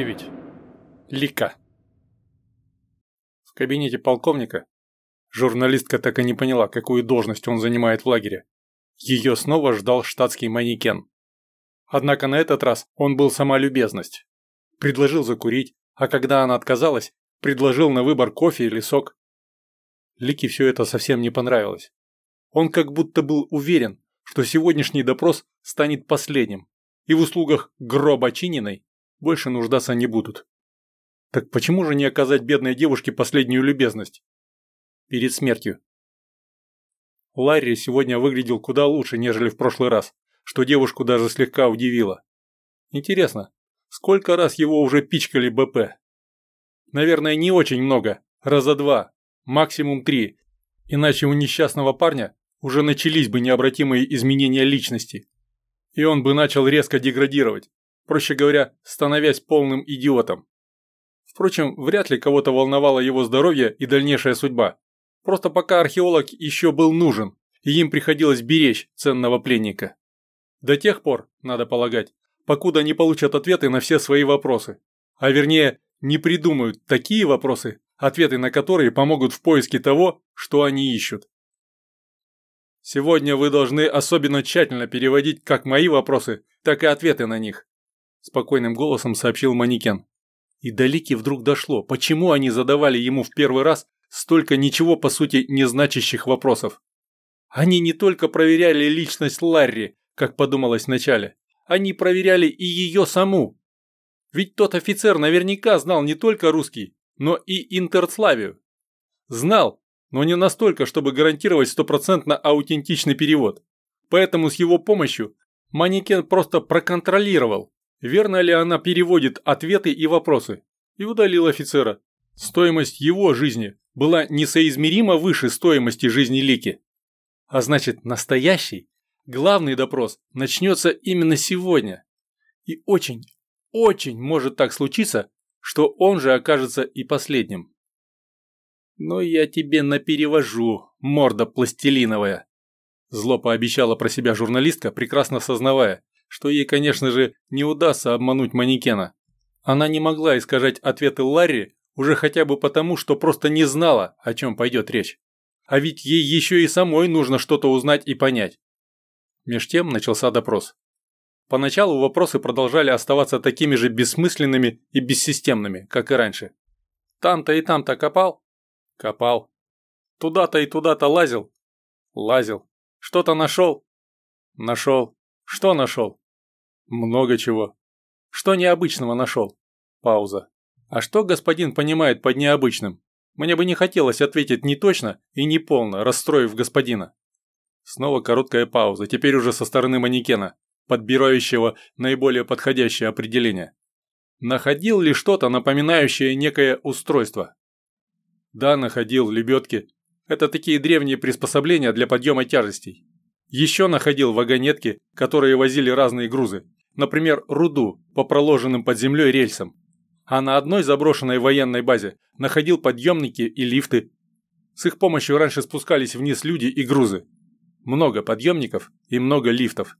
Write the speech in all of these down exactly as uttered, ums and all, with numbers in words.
девять. Лика. В кабинете полковника журналистка так и не поняла, какую должность он занимает в лагере. Ее снова ждал штатский манекен. Однако на этот раз он был сама любезность. Предложил закурить, а когда она отказалась, предложил на выбор кофе или сок. Лике все это совсем не понравилось. Он как будто был уверен, что сегодняшний допрос станет последним, и в услугах гроба Чининой больше нуждаться не будут. Так почему же не оказать бедной девушке последнюю любезность? Перед смертью. Ларри сегодня выглядел куда лучше, нежели в прошлый раз, что девушку даже слегка удивило. Интересно, сколько раз его уже пичкали БП? Наверное, не очень много, раза два, максимум три, иначе у несчастного парня уже начались бы необратимые изменения личности, и он бы начал резко деградировать, проще говоря, становясь полным идиотом. Впрочем, вряд ли кого-то волновало его здоровье и дальнейшая судьба. Просто пока археолог еще был нужен, и им приходилось беречь ценного пленника. До тех пор, надо полагать, покуда не получат ответы на все свои вопросы. А вернее, не придумают такие вопросы, ответы на которые помогут в поиске того, что они ищут. Сегодня вы должны особенно тщательно переводить как мои вопросы, так и ответы на них, спокойным голосом сообщил манекен. И до Лики вдруг дошло, почему они задавали ему в первый раз столько ничего по сути не значащих вопросов. Они не только проверяли личность Ларри, как подумалось вначале, они проверяли и ее саму. Ведь тот офицер наверняка знал не только русский, но и интерславию. Знал, но не настолько, чтобы гарантировать стопроцентно аутентичный перевод. Поэтому с его помощью манекен просто проконтролировал, верно ли она переводит ответы и вопросы, и удалил офицера. Стоимость его жизни была несоизмеримо выше стоимости жизни Лики. А значит, настоящий, главный допрос начнется именно сегодня. И очень, очень может так случиться, что он же окажется и последним. «Но я тебе наперевожу, морда пластилиновая», зло пообещала про себя журналистка, прекрасно сознавая, что ей, конечно же, не удастся обмануть манекена. Она не могла искажать ответы Ларри уже хотя бы потому, что просто не знала, о чем пойдет речь. А ведь ей еще и самой нужно что-то узнать и понять. Меж тем начался допрос. Поначалу вопросы продолжали оставаться такими же бессмысленными и бессистемными, как и раньше. Там-то и там-то копал? Копал. Туда-то и туда-то лазил? Лазил. Что-то нашел? Нашел. Что нашел? Много чего. Что необычного нашел? Пауза. А что господин понимает под необычным? Мне бы не хотелось ответить не точно и не полно, расстроив господина. Снова короткая пауза, теперь уже со стороны манекена, подбирающего наиболее подходящее определение. Находил ли что-то, напоминающее некое устройство? Да, находил лебедки. Это такие древние приспособления для подъема тяжестей. Еще находил вагонетки, которые возили разные грузы. Например, руду по проложенным под землей рельсам. А на одной заброшенной военной базе находил подъемники и лифты. С их помощью раньше спускались вниз люди и грузы. Много подъемников и много лифтов.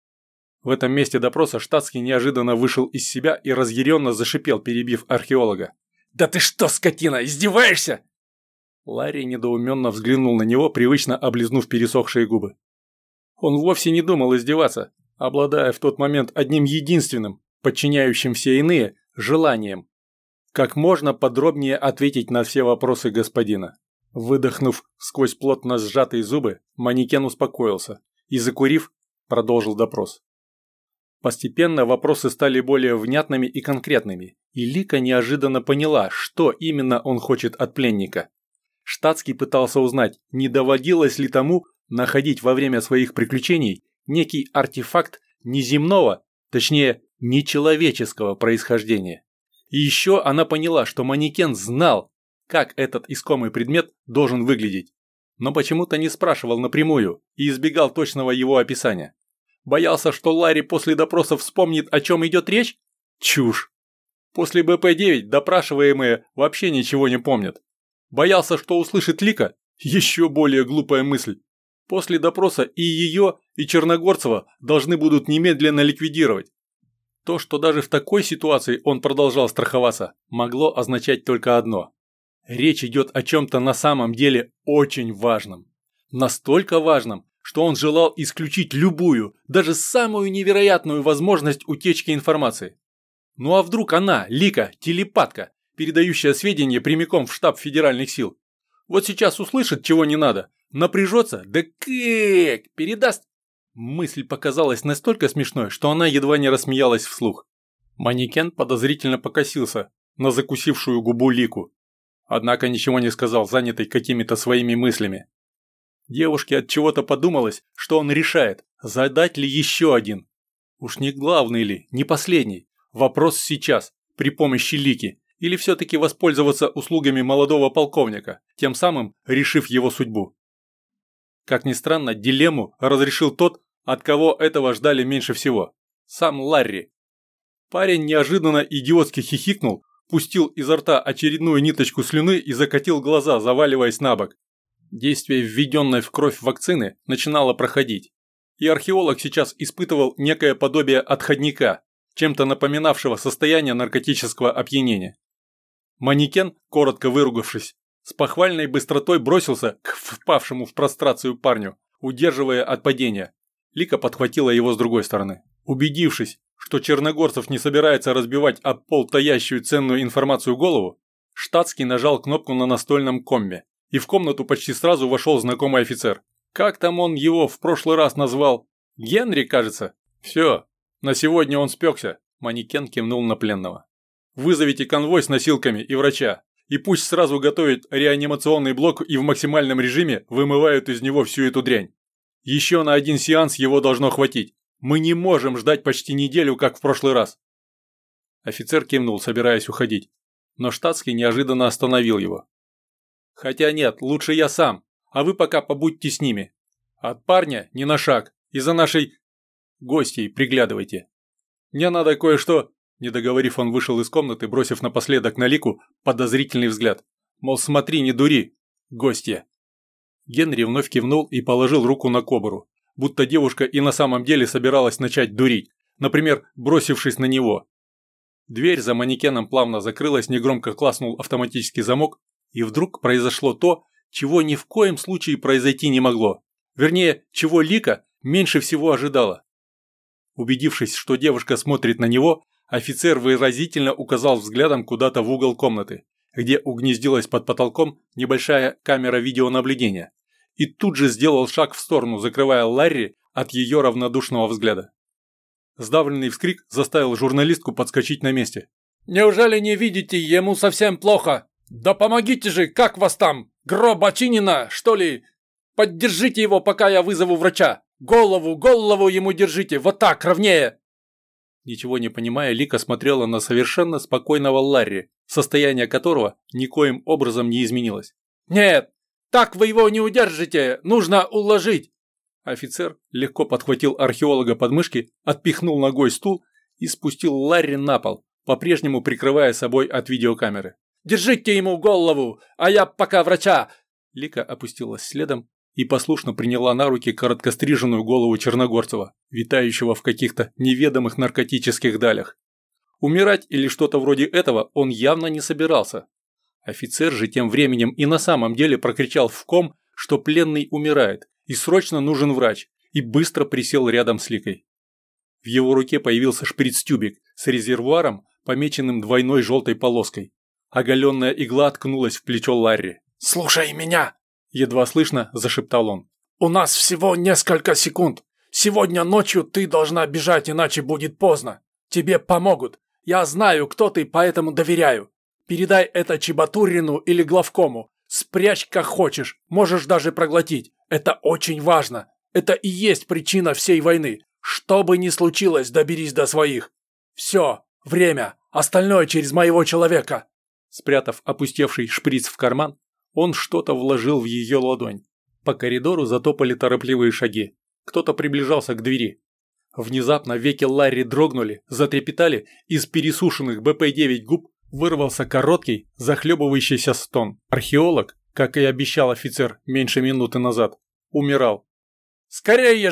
В этом месте допроса штатский неожиданно вышел из себя и разъяренно зашипел, перебив археолога. «Да ты что, скотина, издеваешься?» Ларри недоуменно взглянул на него, привычно облизнув пересохшие губы. Он вовсе не думал издеваться, обладая в тот момент одним единственным, подчиняющим все иные, желанием. Как можно подробнее ответить на все вопросы господина. Выдохнув сквозь плотно сжатые зубы, манекен успокоился и, закурив, продолжил допрос. Постепенно вопросы стали более внятными и конкретными, и Лика неожиданно поняла, что именно он хочет от пленника. Штатский пытался узнать, не доводилось ли тому находить во время своих приключений некий артефакт неземного, точнее, нечеловеческого происхождения. И еще она поняла, что манекен знал, как этот искомый предмет должен выглядеть, но почему-то не спрашивал напрямую и избегал точного его описания. Боялся, что Ларри после допроса вспомнит, о чем идет речь? Чушь. После бэ пэ девять допрашиваемые вообще ничего не помнят. Боялся, что услышит Лика? Еще более глупая мысль. После допроса и ее, и Черногорцева должны будут немедленно ликвидировать. То, что даже в такой ситуации он продолжал страховаться, могло означать только одно. Речь идет о чем-то на самом деле очень важном. Настолько важном, что он желал исключить любую, даже самую невероятную возможность утечки информации. Ну а вдруг она, Лика, телепатка, передающая сведения прямиком в штаб федеральных сил? Вот сейчас услышит, чего не надо, напряжется, да как, передаст. Мысль показалась настолько смешной, что она едва не рассмеялась вслух. Манекен подозрительно покосился на закусившую губу Лику. Однако ничего не сказал, занятый какими-то своими мыслями. Девушке от чего-то подумалось, что он решает, задать ли еще один. Уж не главный ли, не последний. Вопрос сейчас, при помощи Лики, или все-таки воспользоваться услугами молодого полковника, тем самым решив его судьбу. Как ни странно, дилемму разрешил тот, от кого этого ждали меньше всего. Сам Ларри. Парень неожиданно идиотски хихикнул, пустил изо рта очередную ниточку слюны и закатил глаза, заваливаясь на бок. Действие введенной в кровь вакцины начинало проходить. И археолог сейчас испытывал некое подобие отходника, чем-то напоминавшего состояние наркотического опьянения. Манекен, коротко выругавшись, с похвальной быстротой бросился к впавшему в прострацию парню, удерживая от падения. Лика подхватила его с другой стороны. Убедившись, что Черногорцев не собирается разбивать об пол таящую ценную информацию голову, штатский нажал кнопку на настольном комме, и в комнату почти сразу вошел знакомый офицер. Как там он его в прошлый раз назвал? Генри, кажется? Все, на сегодня он спекся. Манекен кивнул на пленного. Вызовите конвой с носилками и врача, и пусть сразу готовят реанимационный блок и в максимальном режиме вымывают из него всю эту дрянь. Еще на один сеанс его должно хватить. Мы не можем ждать почти неделю, как в прошлый раз. Офицер кивнул, собираясь уходить, но штатский неожиданно остановил его. Хотя нет, лучше я сам, а вы пока побудьте с ними. От парня ни на шаг, и за нашей гостьей приглядывайте. Мне надо кое-что... Не договорив, он вышел из комнаты, бросив напоследок на Лику подозрительный взгляд. Мол, смотри, не дури, гостья. Генри вновь кивнул и положил руку на кобуру, будто девушка и на самом деле собиралась начать дурить, например, бросившись на него. Дверь за манекеном плавно закрылась, негромко клацнул автоматический замок, и вдруг произошло то, чего ни в коем случае произойти не могло. Вернее, чего Лика меньше всего ожидала. Убедившись, что девушка смотрит на него, офицер выразительно указал взглядом куда-то в угол комнаты, где угнездилась под потолком небольшая камера видеонаблюдения, и тут же сделал шаг в сторону, закрывая Ларри от ее равнодушного взгляда. Сдавленный вскрик заставил журналистку подскочить на месте. «Неужели не видите, ему совсем плохо? Да помогите же, как вас там? Гроб очинено, что ли? Поддержите его, пока я вызову врача! Голову, голову ему держите, вот так, ровнее!» Ничего не понимая, Лика смотрела на совершенно спокойного Ларри, состояние которого никоим образом не изменилось. «Нет, так вы его не удержите, нужно уложить!» Офицер легко подхватил археолога под мышки, отпихнул ногой стул и спустил Ларри на пол, по-прежнему прикрывая собой от видеокамеры. «Держите ему голову, а я пока врача!» Лика опустилась следом и послушно приняла на руки короткостриженную голову Черногорцева, витающего в каких-то неведомых наркотических далях. Умирать или что-то вроде этого он явно не собирался. Офицер же тем временем и на самом деле прокричал в ком, что пленный умирает, и срочно нужен врач, и быстро присел рядом с Ликой. В его руке появился шприц-тюбик с резервуаром, помеченным двойной желтой полоской. Оголенная игла ткнулась в плечо Ларри. «Слушай меня!» Едва слышно зашептал он. «У нас всего несколько секунд. Сегодня ночью ты должна бежать, иначе будет поздно. Тебе помогут. Я знаю, кто ты, поэтому доверяю. Передай это Чебатурину или главкому. Спрячь как хочешь, можешь даже проглотить. Это очень важно. Это и есть причина всей войны. Что бы ни случилось, доберись до своих. Все, время. Остальное через моего человека». Спрятав опустевший шприц в карман, он что-то вложил в ее ладонь. По коридору затопали торопливые шаги. Кто-то приближался к двери. Внезапно веки Ларри дрогнули, затрепетали, из пересушенных бэ пэ девять губ вырвался короткий, захлебывающийся стон. Археолог, как и обещал офицер меньше минуты назад, умирал. «Скорее же!» –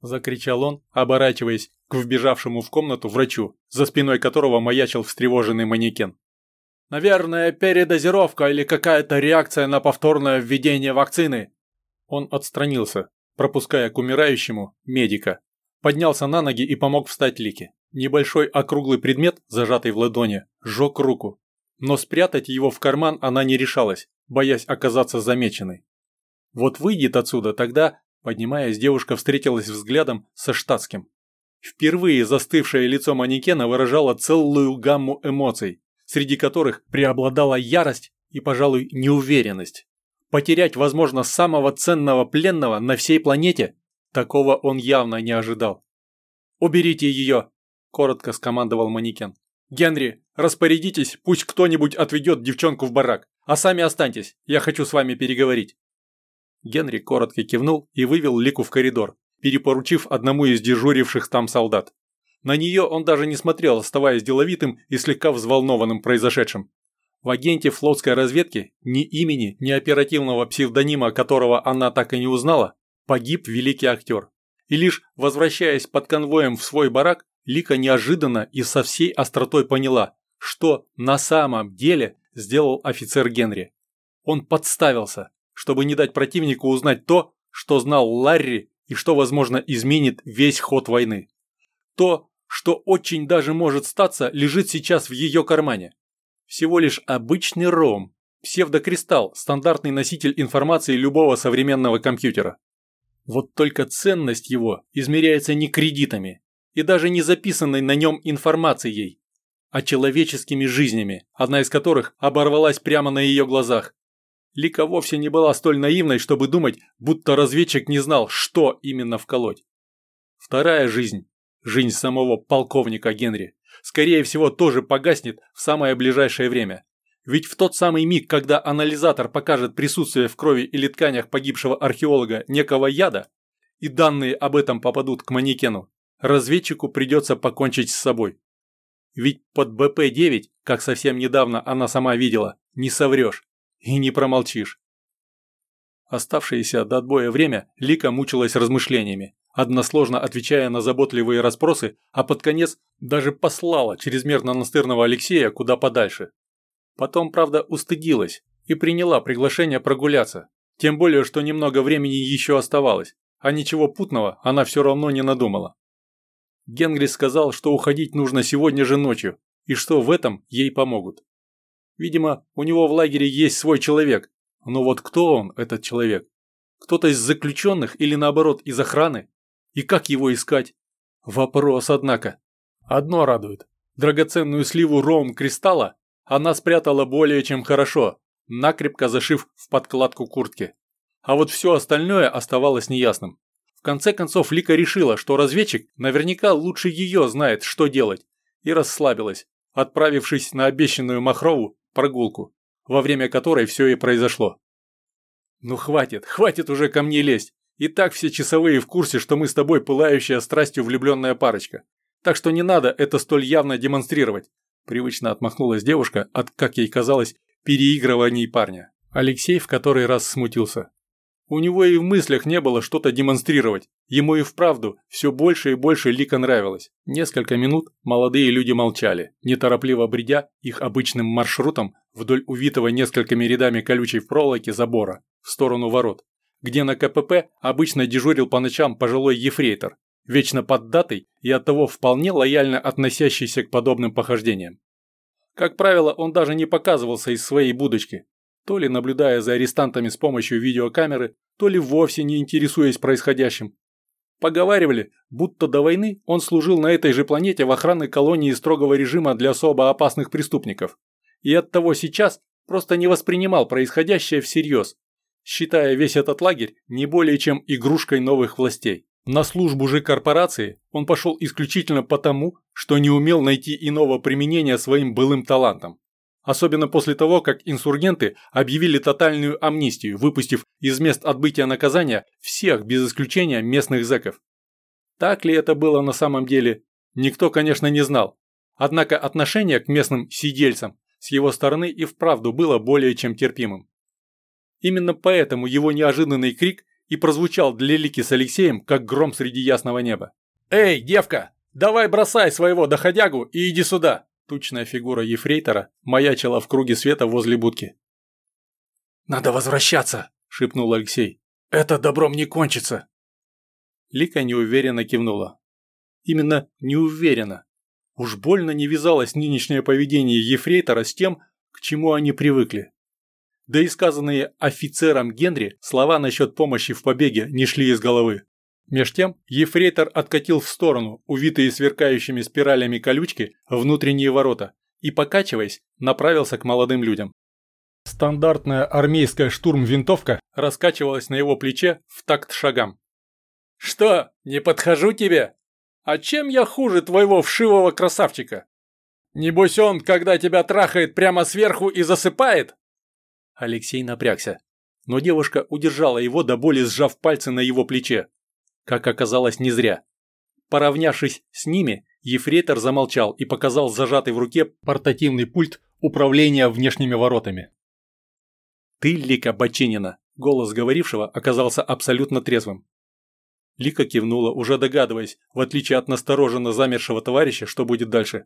закричал он, оборачиваясь к вбежавшему в комнату врачу, за спиной которого маячил встревоженный манекен. «Наверное, передозировка или какая-то реакция на повторное введение вакцины». Он отстранился, пропуская к умирающему медика. Поднялся на ноги и помог встать Лике. Небольшой округлый предмет, зажатый в ладони, сжег руку. Но спрятать его в карман она не решалась, боясь оказаться замеченной. Вот выйдет отсюда, тогда, поднимаясь, девушка встретилась взглядом со штатским. Впервые застывшее лицо манекена выражало целую гамму эмоций, среди которых преобладала ярость и, пожалуй, неуверенность. Потерять, возможно, самого ценного пленного на всей планете, такого он явно не ожидал. «Уберите ее!» – коротко скомандовал манекен. «Генри, распорядитесь, пусть кто-нибудь отведет девчонку в барак, а сами останьтесь, я хочу с вами переговорить». Генри коротко кивнул и вывел Лику в коридор, перепоручив одному из дежуривших там солдат. На нее он даже не смотрел, оставаясь деловитым и слегка взволнованным произошедшим. В агенте флотской разведки, ни имени, ни оперативного псевдонима, которого она так и не узнала, погиб великий актер. И лишь возвращаясь под конвоем в свой барак, Лика неожиданно и со всей остротой поняла, что на самом деле сделал офицер Генри. Он подставился, чтобы не дать противнику узнать то, что знал Ларри и что, возможно, изменит весь ход войны. То, что очень даже может статься, лежит сейчас в ее кармане. Всего лишь обычный ром, псевдокристалл, стандартный носитель информации любого современного компьютера. Вот только ценность его измеряется не кредитами и даже не записанной на нем информацией, а человеческими жизнями, одна из которых оборвалась прямо на ее глазах. Лика вовсе не была столь наивной, чтобы думать, будто разведчик не знал, что именно вколоть. Вторая жизнь, жизнь самого полковника Генри, скорее всего тоже погаснет в самое ближайшее время. Ведь в тот самый миг, когда анализатор покажет присутствие в крови или тканях погибшего археолога некого яда, и данные об этом попадут к манекену, разведчику придется покончить с собой. Ведь под бэ пэ девять, как совсем недавно она сама видела, не соврешь и не промолчишь. Оставшееся до отбоя время Лика мучилась размышлениями, односложно отвечая на заботливые расспросы, а под конец даже послала чрезмерно настырного Алексея куда подальше. Потом, правда, устыдилась и приняла приглашение прогуляться, тем более, что немного времени еще оставалось, а ничего путного она все равно не надумала. Генри сказал, что уходить нужно сегодня же ночью, и что в этом ей помогут. Видимо, у него в лагере есть свой человек, но вот кто он, этот человек? Кто-то из заключенных или наоборот из охраны? И как его искать? Вопрос, однако. Одно радует. Драгоценную сливу роум-кристалла она спрятала более чем хорошо, накрепко зашив в подкладку куртки. А вот все остальное оставалось неясным. В конце концов Лика решила, что разведчик наверняка лучше ее знает, что делать, и расслабилась, отправившись на обещанную Махрову прогулку, во время которой все и произошло. «Ну хватит, хватит уже ко мне лезть. И так все часовые в курсе, что мы с тобой пылающая страстью влюбленная парочка. Так что не надо это столь явно демонстрировать», привычно отмахнулась девушка от, как ей казалось, переигрываний парня. Алексей в который раз смутился. У него и в мыслях не было что-то демонстрировать. Ему и вправду все больше и больше Лика нравилась. Несколько минут молодые люди молчали, неторопливо бредя их обычным маршрутом вдоль увитого несколькими рядами колючей проволоки забора в сторону ворот, где на ка пэ пэ обычно дежурил по ночам пожилой ефрейтор, вечно поддатый и оттого вполне лояльно относящийся к подобным похождениям. Как правило, он даже не показывался из своей будочки, то ли наблюдая за арестантами с помощью видеокамеры, то ли вовсе не интересуясь происходящим. Поговаривали, будто до войны он служил на этой же планете в охранной колонии строгого режима для особо опасных преступников, и оттого сейчас просто не воспринимал происходящее всерьез, считая весь этот лагерь не более чем игрушкой новых властей. На службу же корпорации он пошел исключительно потому, что не умел найти иного применения своим былым талантам. Особенно после того, как инсургенты объявили тотальную амнистию, выпустив из мест отбытия наказания всех без исключения местных зэков. Так ли это было на самом деле, никто, конечно, не знал. Однако отношение к местным сидельцам с его стороны и вправду было более чем терпимым. Именно поэтому его неожиданный крик и прозвучал для Лики с Алексеем, как гром среди ясного неба. «Эй, девка, давай бросай своего доходягу и иди сюда!» Тучная фигура ефрейтора маячила в круге света возле будки. «Надо возвращаться!» – шепнул Алексей. «Это добром не кончится!» Лика неуверенно кивнула. Именно неуверенно. Уж больно не вязалось нынешнее поведение ефрейтора с тем, к чему они привыкли. Да и сказанные офицером Генри слова насчет помощи в побеге не шли из головы. Меж тем ефрейтор откатил в сторону увитые сверкающими спиралями колючки внутренние ворота и, покачиваясь, направился к молодым людям. Стандартная армейская штурм-винтовка раскачивалась на его плече в такт шагам. «Что, не подхожу тебе? А чем я хуже твоего вшивого красавчика? Небось он, когда тебя трахает прямо сверху и засыпает?» Алексей напрягся, но девушка удержала его, до боли сжав пальцы на его плече. Как оказалось, не зря. Поравнявшись с ними, ефрейтор замолчал и показал зажатый в руке портативный пульт управления внешними воротами. «Ты, Лика Бочинина!» – голос говорившего оказался абсолютно трезвым. Лика кивнула, уже догадываясь, в отличие от настороженно замершего товарища, что будет дальше.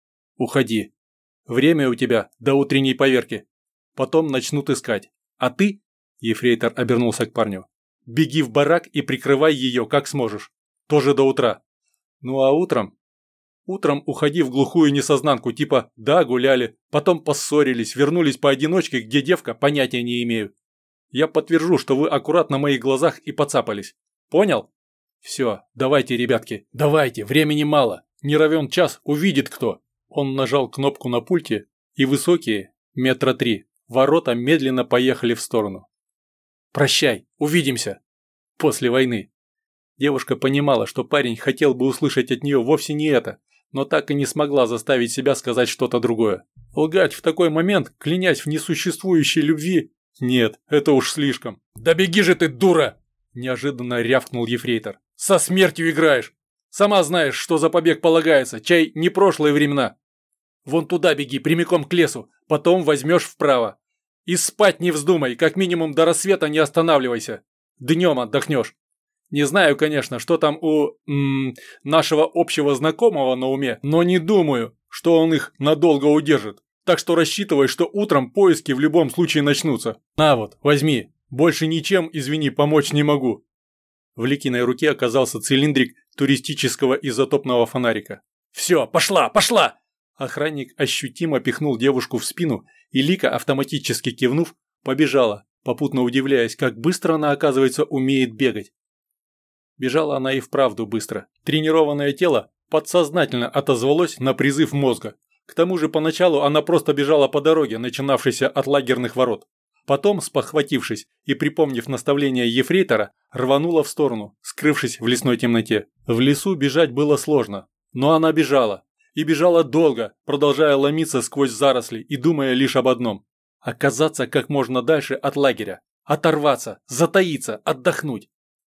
«Уходи. Время у тебя до утренней поверки. Потом начнут искать. А ты, – ефрейтор обернулся к парню, – беги в барак и прикрывай ее, как сможешь. Тоже до утра. Ну а утром? Утром уходи в глухую несознанку, типа «да, гуляли», потом поссорились, вернулись поодиночке, где девка, понятия не имею. Я подтвержу, что вы аккурат на моих глазах и поцапались. Понял? Все, давайте, ребятки, давайте, времени мало. Не равен час, увидит кто». Он нажал кнопку на пульте, и высокие, метра три, ворота медленно поехали в сторону. «Прощай, увидимся. После войны». Девушка понимала, что парень хотел бы услышать от нее вовсе не это, но так и не смогла заставить себя сказать что-то другое. Лгать в такой момент, клянясь в несуществующей любви? Нет, это уж слишком. «Да беги же ты, дура!» – неожиданно рявкнул ефрейтор. «Со смертью играешь! Сама знаешь, что за побег полагается, чай не прошлые времена. Вон туда беги, прямиком к лесу, потом возьмешь вправо. И спать не вздумай, как минимум до рассвета не останавливайся. Днем отдохнешь. Не знаю, конечно, что там у м, нашего общего знакомого на уме, но не думаю, что он их надолго удержит. Так что рассчитывай, что утром поиски в любом случае начнутся. На вот, возьми. Больше ничем, извини, помочь не могу». В Ликиной руке оказался цилиндрик туристического изотопного фонарика. «Все, пошла, пошла!» Охранник ощутимо пихнул девушку в спину, и Лика, автоматически кивнув, побежала, попутно удивляясь, как быстро она, оказывается, умеет бегать. Бежала она и вправду быстро. Тренированное тело подсознательно отозвалось на призыв мозга. К тому же поначалу она просто бежала по дороге, начинавшейся от лагерных ворот. Потом, спохватившись и припомнив наставление ефрейтора, рванула в сторону, скрывшись в лесной темноте. В лесу бежать было сложно, но она бежала. И бежала долго, продолжая ломиться сквозь заросли и думая лишь об одном – оказаться как можно дальше от лагеря, оторваться, затаиться, отдохнуть.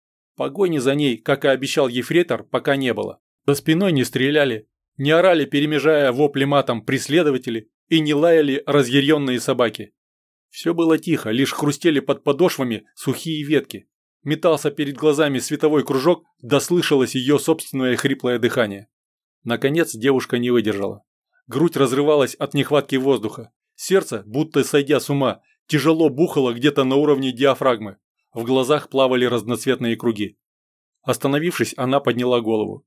Погони за ней, как и обещал ефрейтор, пока не было. За спиной не стреляли, не орали, перемежая вопли матом преследователи, и не лаяли разъяренные собаки. Все было тихо, лишь хрустели под подошвами сухие ветки. Метался перед глазами световой кружок, да слышалось ее собственное хриплое дыхание. Наконец девушка не выдержала. Грудь разрывалась от нехватки воздуха. Сердце, будто сойдя с ума, тяжело бухало где-то на уровне диафрагмы. В глазах плавали разноцветные круги. Остановившись, она подняла голову.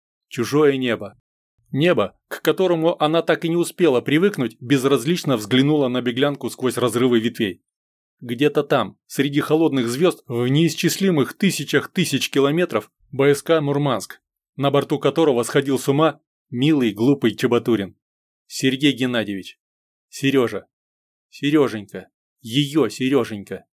Чужое небо. Небо, к которому она так и не успела привыкнуть, безразлично взглянула на беглянку сквозь разрывы ветвей. Где-то там, среди холодных звезд, в неисчислимых тысячах тысяч километров, БСК «Мурманск», на борту которого сходил с ума милый глупый Чебатурин. Сергей Геннадьевич. Сережа. Сереженька. Ее Сереженька.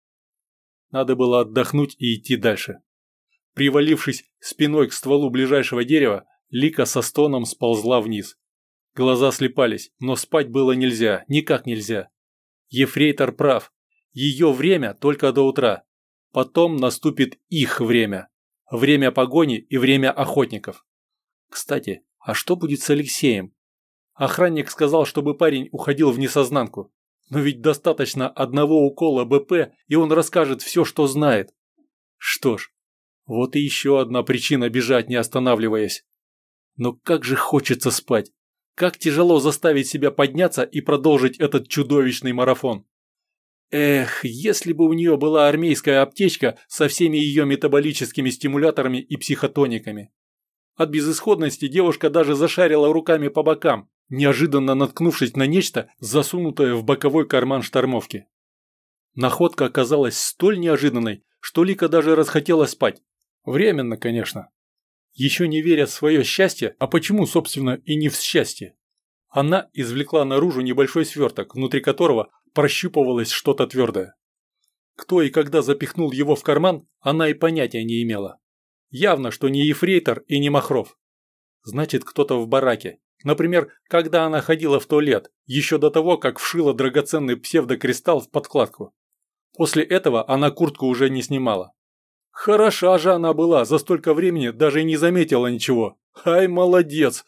Надо было отдохнуть и идти дальше. Привалившись спиной к стволу ближайшего дерева, Лика со стоном сползла вниз. Глаза слепались, но спать было нельзя, никак нельзя. Ефрейтор прав. Ее время только до утра. Потом наступит их время. Время погони и время охотников. Кстати, а что будет с Алексеем? Охранник сказал, чтобы парень уходил в несознанку. Но ведь достаточно одного укола БП, и он расскажет все, что знает. Что ж, вот и еще одна причина бежать, не останавливаясь. Но как же хочется спать. Как тяжело заставить себя подняться и продолжить этот чудовищный марафон. Эх, если бы у нее была армейская аптечка со всеми ее метаболическими стимуляторами и психотониками. От безысходности девушка даже зашарила руками по бокам, неожиданно наткнувшись на нечто, засунутое в боковой карман штормовки. Находка оказалась столь неожиданной, что Лика даже расхотела спать. Временно, конечно. Еще не веря в свое счастье, а почему, собственно, и не в счастье? Она извлекла наружу небольшой сверток, внутри которого прощупывалось что-то твердое. Кто и когда запихнул его в карман, она и понятия не имела. Явно, что не ефрейтор и не Махров. Значит, кто-то в бараке. Например, когда она ходила в туалет, еще до того, как вшила драгоценный псевдокристалл в подкладку. После этого она куртку уже не снимала. Хороша же она была, за столько времени даже и не заметила ничего. Ай, молодец!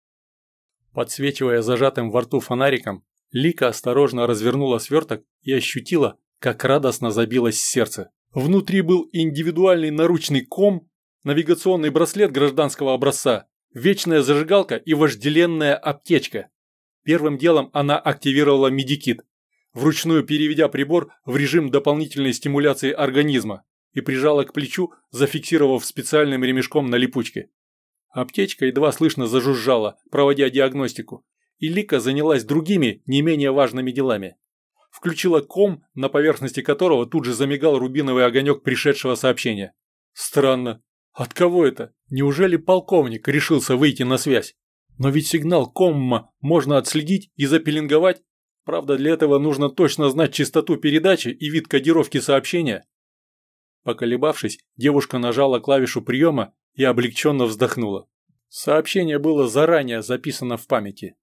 Подсвечивая зажатым во рту фонариком, Лика осторожно развернула сверток и ощутила, как радостно забилось сердце. Внутри был индивидуальный наручный ком, навигационный браслет гражданского образца, вечная зажигалка и вожделенная аптечка. Первым делом она активировала медикит, вручную переведя прибор в режим дополнительной стимуляции организма, и прижала к плечу, зафиксировав специальным ремешком на липучке. Аптечка едва слышно зажужжала, проводя диагностику, и Лика занялась другими, не менее важными делами. Включила ком, на поверхности которого тут же замигал рубиновый огонек пришедшего сообщения. Странно. От кого это? Неужели полковник решился выйти на связь? Но ведь сигнал комма можно отследить и запеленговать. Правда, для этого нужно точно знать частоту передачи и вид кодировки сообщения. Поколебавшись, девушка нажала клавишу приема и облегченно вздохнула. Сообщение было заранее записано в памяти.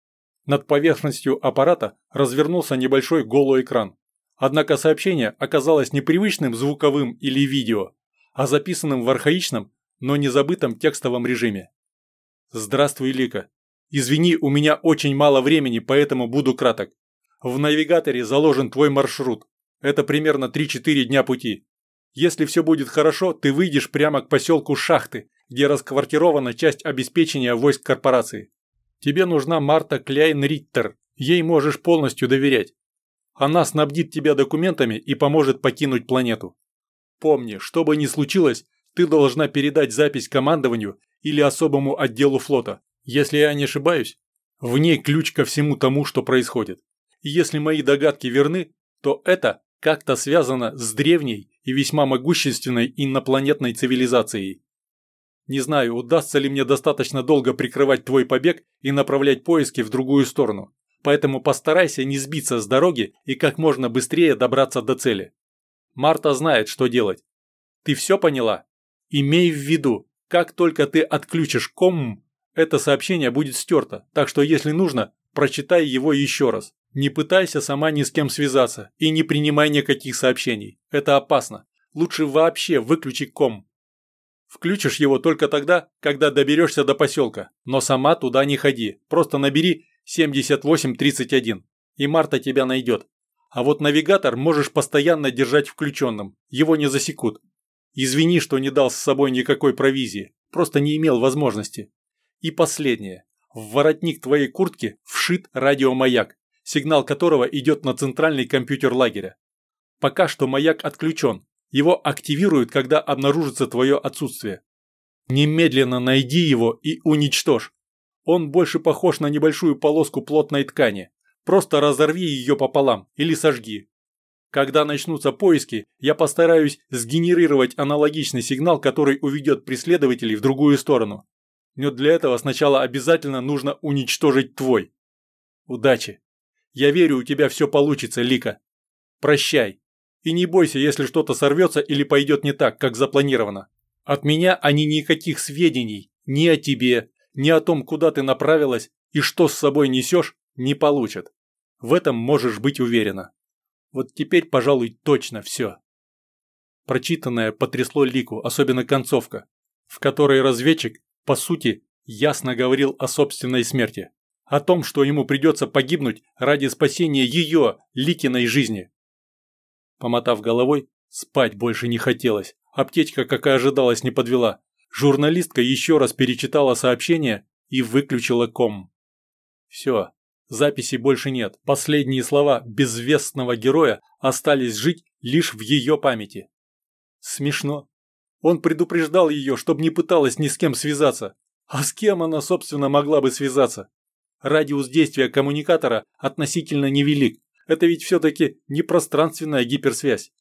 Над поверхностью аппарата развернулся небольшой голый экран. Однако сообщение оказалось не привычным звуковым или видео, а записанным в архаичном, но не забытом текстовом режиме. «Здравствуй, Лика. Извини, у меня очень мало времени, поэтому буду краток. В навигаторе заложен твой маршрут. Это примерно три-четыре дня пути. Если все будет хорошо, ты выйдешь прямо к поселку Шахты, где расквартирована часть обеспечения войск корпорации. Тебе нужна Марта Кляйн-Риттер, ей можешь полностью доверять. Она снабдит тебя документами и поможет покинуть планету. Помни, что бы ни случилось, ты должна передать запись командованию или особому отделу флота. Если я не ошибаюсь, в ней ключ ко всему тому, что происходит. И если мои догадки верны, то это как-то связано с древней и весьма могущественной инопланетной цивилизацией. Не знаю, удастся ли мне достаточно долго прикрывать твой побег и направлять поиски в другую сторону, поэтому постарайся не сбиться с дороги и как можно быстрее добраться до цели. Марта знает, что делать. Ты все поняла? Имей в виду, как только ты отключишь ком, это сообщение будет стерто, так что если нужно, прочитай его еще раз. Не пытайся сама ни с кем связаться и не принимай никаких сообщений. Это опасно. Лучше вообще выключи ком. Включишь его только тогда, когда доберешься до поселка, но сама туда не ходи. Просто набери семьдесят восемь тридцать один, и Марта тебя найдет. А вот навигатор можешь постоянно держать включенным, его не засекут. Извини, что не дал с собой никакой провизии, просто не имел возможности. И последнее. В воротник твоей куртки вшит радиомаяк, сигнал которого идет на центральный компьютер лагеря. Пока что маяк отключен, его активируют, когда обнаружится твое отсутствие. Немедленно найди его и уничтожь. Он больше похож на небольшую полоску плотной ткани. Просто разорви ее пополам или сожги. Когда начнутся поиски, я постараюсь сгенерировать аналогичный сигнал, который уведет преследователей в другую сторону. Но для этого сначала обязательно нужно уничтожить твой. Удачи. Я верю, у тебя все получится, Лика. Прощай. И не бойся, если что-то сорвется или пойдет не так, как запланировано. От меня они никаких сведений ни о тебе, ни о том, куда ты направилась и что с собой несешь, не получат. В этом можешь быть уверена. Вот теперь, пожалуй, точно все. Прочитанное потрясло Лику, особенно концовка, в которой разведчик, по сути, ясно говорил о собственной смерти. О том, что ему придется погибнуть ради спасения ее, Ликиной жизни. Помотав головой, спать больше не хотелось, Аптечка, как и ожидалось, не подвела. Журналистка еще раз перечитала сообщение и выключила ком. Все, записей больше нет. Последние слова безвестного героя остались жить лишь в ее памяти. Смешно. Он предупреждал ее, чтобы не пыталась ни с кем связаться. А с кем она, собственно, могла бы связаться? Радиус действия коммуникатора относительно невелик. Это ведь все-таки не пространственная гиперсвязь.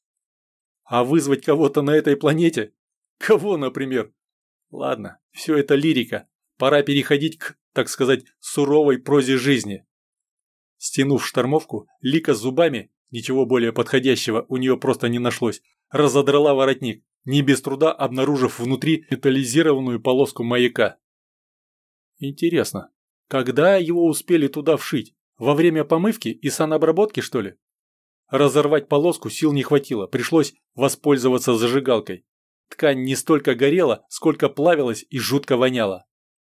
А вызвать кого-то на этой планете? Кого, например? Ладно, все это лирика. Пора переходить к, так сказать, суровой прозе жизни. Стянув штормовку, Лика зубами, ничего более подходящего у нее просто не нашлось, разодрала воротник, не без труда обнаружив внутри металлизированную полоску маяка. Интересно, когда его успели туда вшить? Во время помывки и санобработки, что ли? Разорвать полоску сил не хватило, пришлось воспользоваться зажигалкой. Ткань не столько горела, сколько плавилась и жутко воняла.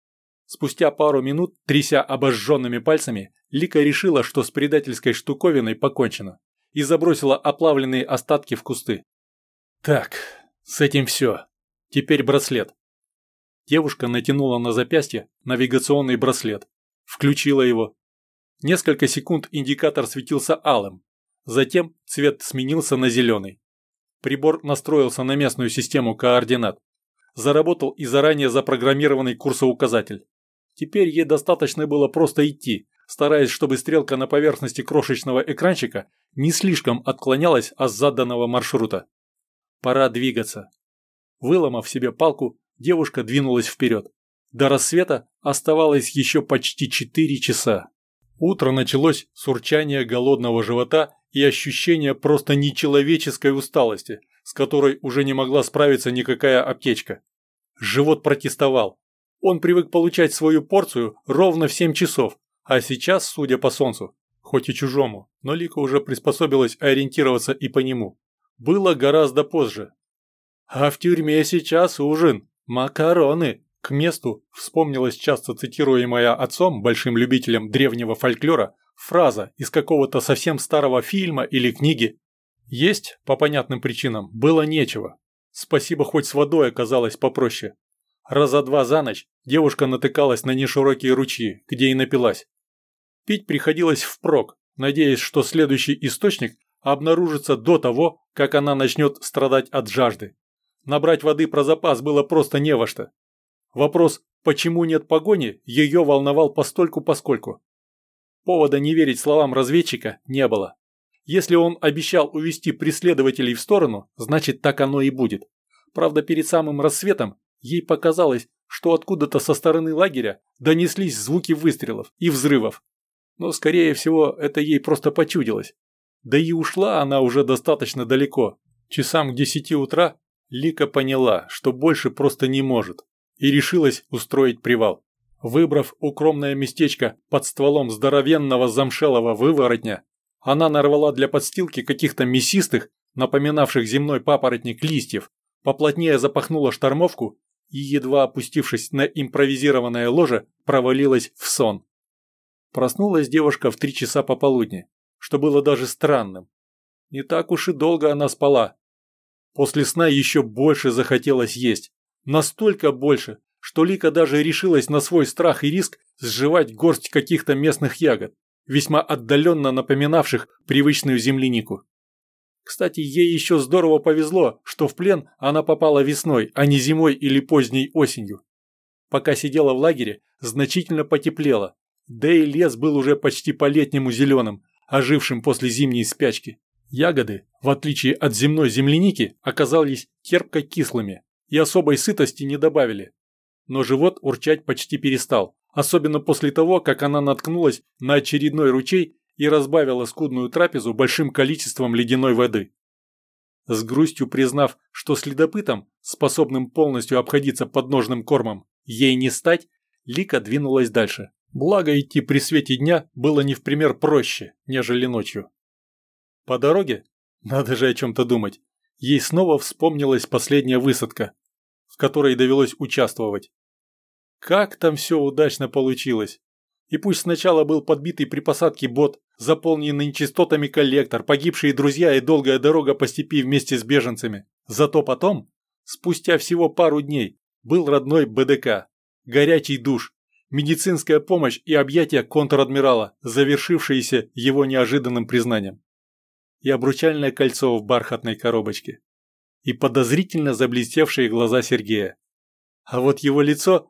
Спустя пару минут, тряся обожженными пальцами, Лика решила, что с предательской штуковиной покончено, и забросила оплавленные остатки в кусты. Так, с этим все. Теперь браслет. Девушка натянула на запястье навигационный браслет, включила его. Несколько секунд индикатор светился алым, затем цвет сменился на зеленый. Прибор настроился на местную систему координат. Заработал и заранее запрограммированный курсоуказатель. Теперь ей достаточно было просто идти, стараясь, чтобы стрелка на поверхности крошечного экранчика не слишком отклонялась от заданного маршрута. Пора двигаться. Выломав себе палку, девушка двинулась вперед. До рассвета оставалось еще почти четыре часа. Утро началось с урчания голодного живота и ощущения просто нечеловеческой усталости, с которой уже не могла справиться никакая аптечка. Живот протестовал. Он привык получать свою порцию ровно в семь часов, а сейчас, судя по солнцу, хоть и чужому, но Лика уже приспособилась ориентироваться и по нему, было гораздо позже. А в тюрьме сейчас ужин, макароны. К месту вспомнилась часто цитируемая отцом, большим любителем древнего фольклора, фраза из какого-то совсем старого фильма или книги. Есть, по понятным причинам, было нечего. Спасибо, хоть с водой оказалось попроще. Раза два за ночь девушка натыкалась на неширокие ручьи, где и напилась. Пить приходилось впрок, надеясь, что следующий источник обнаружится до того, как она начнет страдать от жажды. Набрать воды про запас было просто не во что. Вопрос, почему нет погони, ее волновал постольку-поскольку. Повода не верить словам разведчика не было. Если он обещал увести преследователей в сторону, значит так оно и будет. Правда, перед самым рассветом ей показалось, что откуда-то со стороны лагеря донеслись звуки выстрелов и взрывов. Но, скорее всего, это ей просто почудилось. Да и ушла она уже достаточно далеко. Часам к десяти утра Лика поняла, что больше просто не может, и решилась устроить привал. Выбрав укромное местечко под стволом здоровенного замшелого выворотня, она нарвала для подстилки каких-то мясистых, напоминавших земной папоротник листьев, поплотнее запахнула штормовку и, едва опустившись на импровизированное ложе, провалилась в сон. Проснулась девушка в три часа пополудни, что было даже странным. Не так уж и долго она спала. После сна еще больше захотелось есть. Настолько больше, что Лика даже решилась на свой страх и риск сживать горсть каких-то местных ягод, весьма отдаленно напоминавших привычную землянику. Кстати, ей еще здорово повезло, что в плен она попала весной, а не зимой или поздней осенью. Пока сидела в лагере, значительно потеплело, да и лес был уже почти по-летнему зеленым, ожившим после зимней спячки. Ягоды, в отличие от земной земляники, оказались терпко-кислыми и особой сытости не добавили. Но живот урчать почти перестал, особенно после того, как она наткнулась на очередной ручей и разбавила скудную трапезу большим количеством ледяной воды. С грустью признав, что следопытом, способным полностью обходиться подножным кормом, ей не стать, Лика двинулась дальше. Благо идти при свете дня было не в пример проще, нежели ночью. По дороге, надо же о чем-то думать, ей снова вспомнилась последняя высадка, в которой довелось участвовать. Как там все удачно получилось. И пусть сначала был подбитый при посадке бот, заполненный нечистотами коллектор, погибшие друзья и долгая дорога по степи вместе с беженцами. Зато потом, Спустя всего пару дней был родной бэ дэ ка, горячий душ, медицинская помощь и объятия контр-адмирала, завершившиеся его неожиданным признанием. И обручальное кольцо в бархатной коробочке. И подозрительно заблестевшие глаза Сергея. А вот его лицо...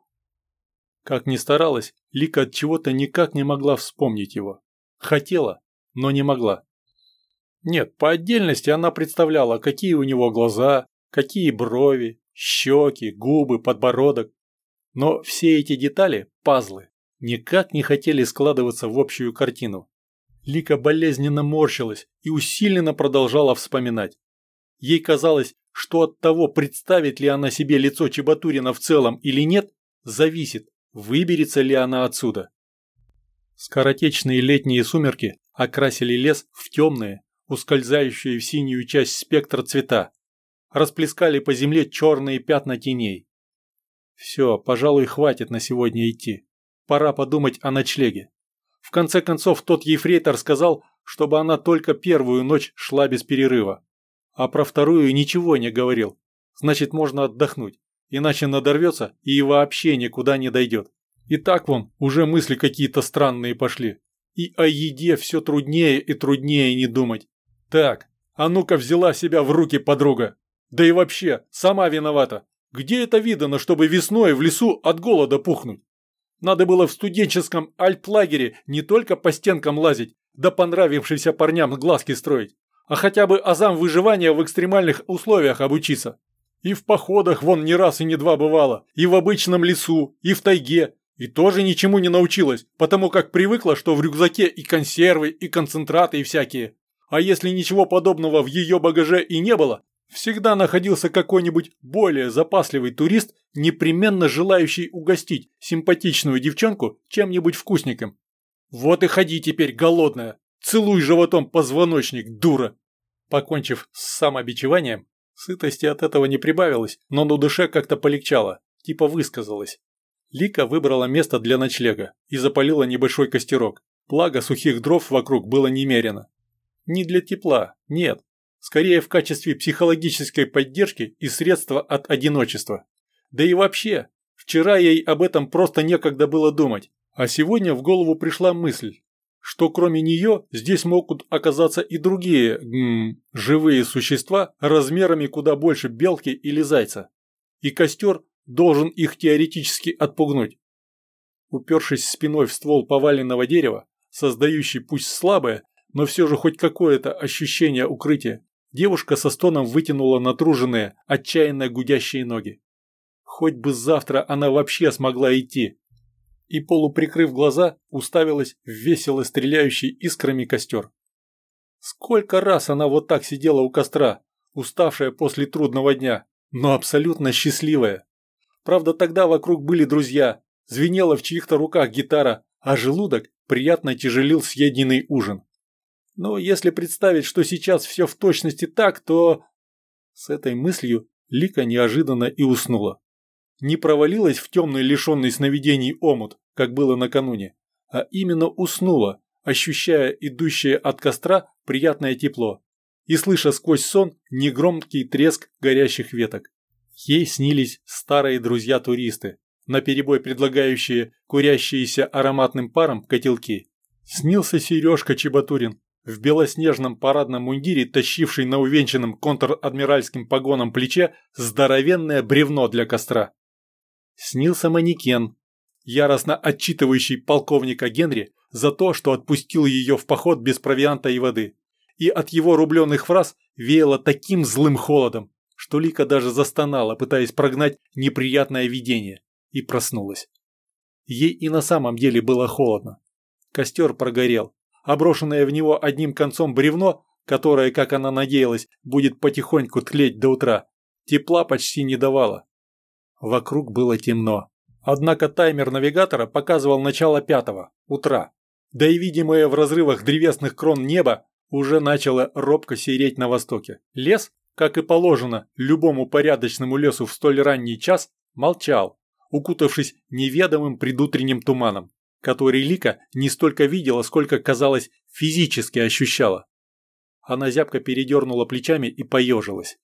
Как ни старалась, Лика от чего-то никак не могла вспомнить его. Хотела, но не могла. Нет, по отдельности она представляла, какие у него глаза, какие брови, щеки, губы, подбородок. Но все эти детали, пазлы, никак не хотели складываться в общую картину. Лика болезненно морщилась и усиленно продолжала вспоминать. Ей казалось, что от того, представит ли она себе лицо Чебатурина в целом или нет, зависит, выберется ли она отсюда. Скоротечные летние сумерки окрасили лес в темные, ускользающие в синюю часть спектра цвета, расплескали по земле черные пятна теней. Все, пожалуй, хватит на сегодня идти. Пора подумать о ночлеге. В конце концов, тот ефрейтор сказал, чтобы она только первую ночь шла без перерыва. А про вторую ничего не говорил. Значит, можно отдохнуть. Иначе надорвется и вообще никуда не дойдет. И так вон, уже мысли какие-то странные пошли. И о еде все труднее и труднее не думать. Так, а ну-ка взяла себя в руки подруга. Да и вообще, сама виновата. Где это видано, чтобы весной в лесу от голода пухнуть? Надо было в студенческом альтлагере не только по стенкам лазить, да понравившимся парням глазки строить, а хотя бы азам выживания в экстремальных условиях обучиться. И в походах вон не раз и не два бывало, и в обычном лесу, и в тайге, и тоже ничему не научилась, потому как привыкла, что в рюкзаке и консервы, и концентраты, и всякие. А если ничего подобного в ее багаже и не было, всегда находился какой-нибудь более запасливый турист, непременно желающий угостить симпатичную девчонку чем-нибудь вкусненьким. Вот и ходи теперь голодная, целуй животом позвоночник, дура. Покончив с самобичеванием, сытости от этого не прибавилось, но на душе как-то полегчало, типа высказалась. Лика выбрала место для ночлега и запалила небольшой костерок, благо сухих дров вокруг было немерено. Не для тепла, нет, скорее в качестве психологической поддержки и средства от одиночества. Да и вообще, вчера ей об этом просто некогда было думать, а сегодня в голову пришла мысль, что кроме нее здесь могут оказаться и другие м, живые существа размерами куда больше белки или зайца. И костер должен их теоретически отпугнуть. Упершись спиной в ствол поваленного дерева, создающий пусть слабое, но все же хоть какое-то ощущение укрытия, девушка со стоном вытянула натруженные, отчаянно гудящие ноги. Хоть бы завтра она вообще смогла идти. И, полуприкрыв глаза, уставилась в весело стреляющий искрами костер. Сколько раз она вот так сидела у костра, уставшая после трудного дня, но абсолютно счастливая. Правда, тогда вокруг были друзья, звенела в чьих-то руках гитара, а желудок приятно тяжелил съеденный ужин. Но если представить, что сейчас все в точности так, то... С этой мыслью Лика неожиданно и уснула. Не провалилась в темный лишенный сновидений омут, как было накануне, а именно уснула, ощущая идущее от костра приятное тепло и слыша сквозь сон негромкий треск горящих веток. Ей снились старые друзья-туристы, наперебой предлагающие курящиеся ароматным паром котелки. Снился Сережка Чебатурин, в белоснежном парадном мундире, тащивший на увенчанном контр-адмиральским погоном плече здоровенное бревно для костра. Снился манекен, яростно отчитывающий полковника Генри за то, что отпустил ее в поход без провианта и воды. И от его рубленых фраз веяло таким злым холодом, что Лика даже застонала, пытаясь прогнать неприятное видение, и проснулась. Ей и на самом деле было холодно. Костер прогорел, а брошенное в него одним концом бревно, которое, как она надеялась, будет потихоньку тлеть до утра, тепла почти не давало. Вокруг было темно. Однако таймер навигатора показывал начало пятого, утра. Да и видимое в разрывах древесных крон небо уже начало робко сереть на востоке. Лес, как и положено любому порядочному лесу в столь ранний час, молчал, укутавшись неведомым предутренним туманом, который Лика не столько видела, сколько, казалось, физически ощущала. Она зябко передернула плечами и поежилась.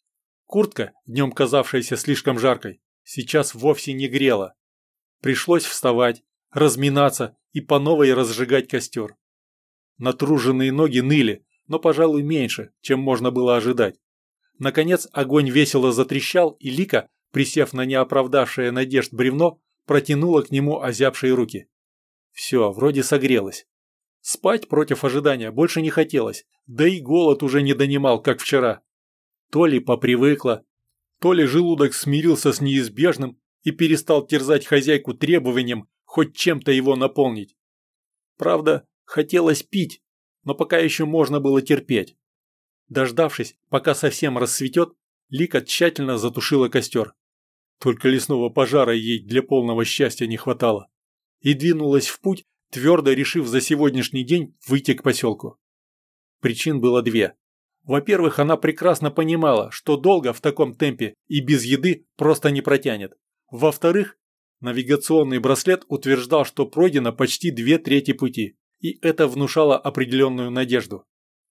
Куртка, днем казавшаяся слишком жаркой, сейчас вовсе не грела. Пришлось вставать, разминаться и по новой разжигать костер. Натруженные ноги ныли, но, пожалуй, меньше, чем можно было ожидать. Наконец огонь весело затрещал, и Лика, присев на неоправдавшее надежд бревно, протянула к нему озябшие руки. Все, вроде согрелась. Спать против ожидания больше не хотелось, да и голод уже не донимал, как вчера. То ли попривыкла, то ли желудок смирился с неизбежным и перестал терзать хозяйку требованием хоть чем-то его наполнить. Правда, хотелось пить, но пока еще можно было терпеть. Дождавшись, пока совсем рассветет, Лика тщательно затушила костер. Только лесного пожара ей для полного счастья не хватало. И двинулась в путь, твердо решив за сегодняшний день выйти к поселку. Причин было две. Во-первых, она прекрасно понимала, что долго в таком темпе и без еды просто не протянет. Во-вторых, навигационный браслет утверждал, что пройдено почти две трети пути, и это внушало определенную надежду.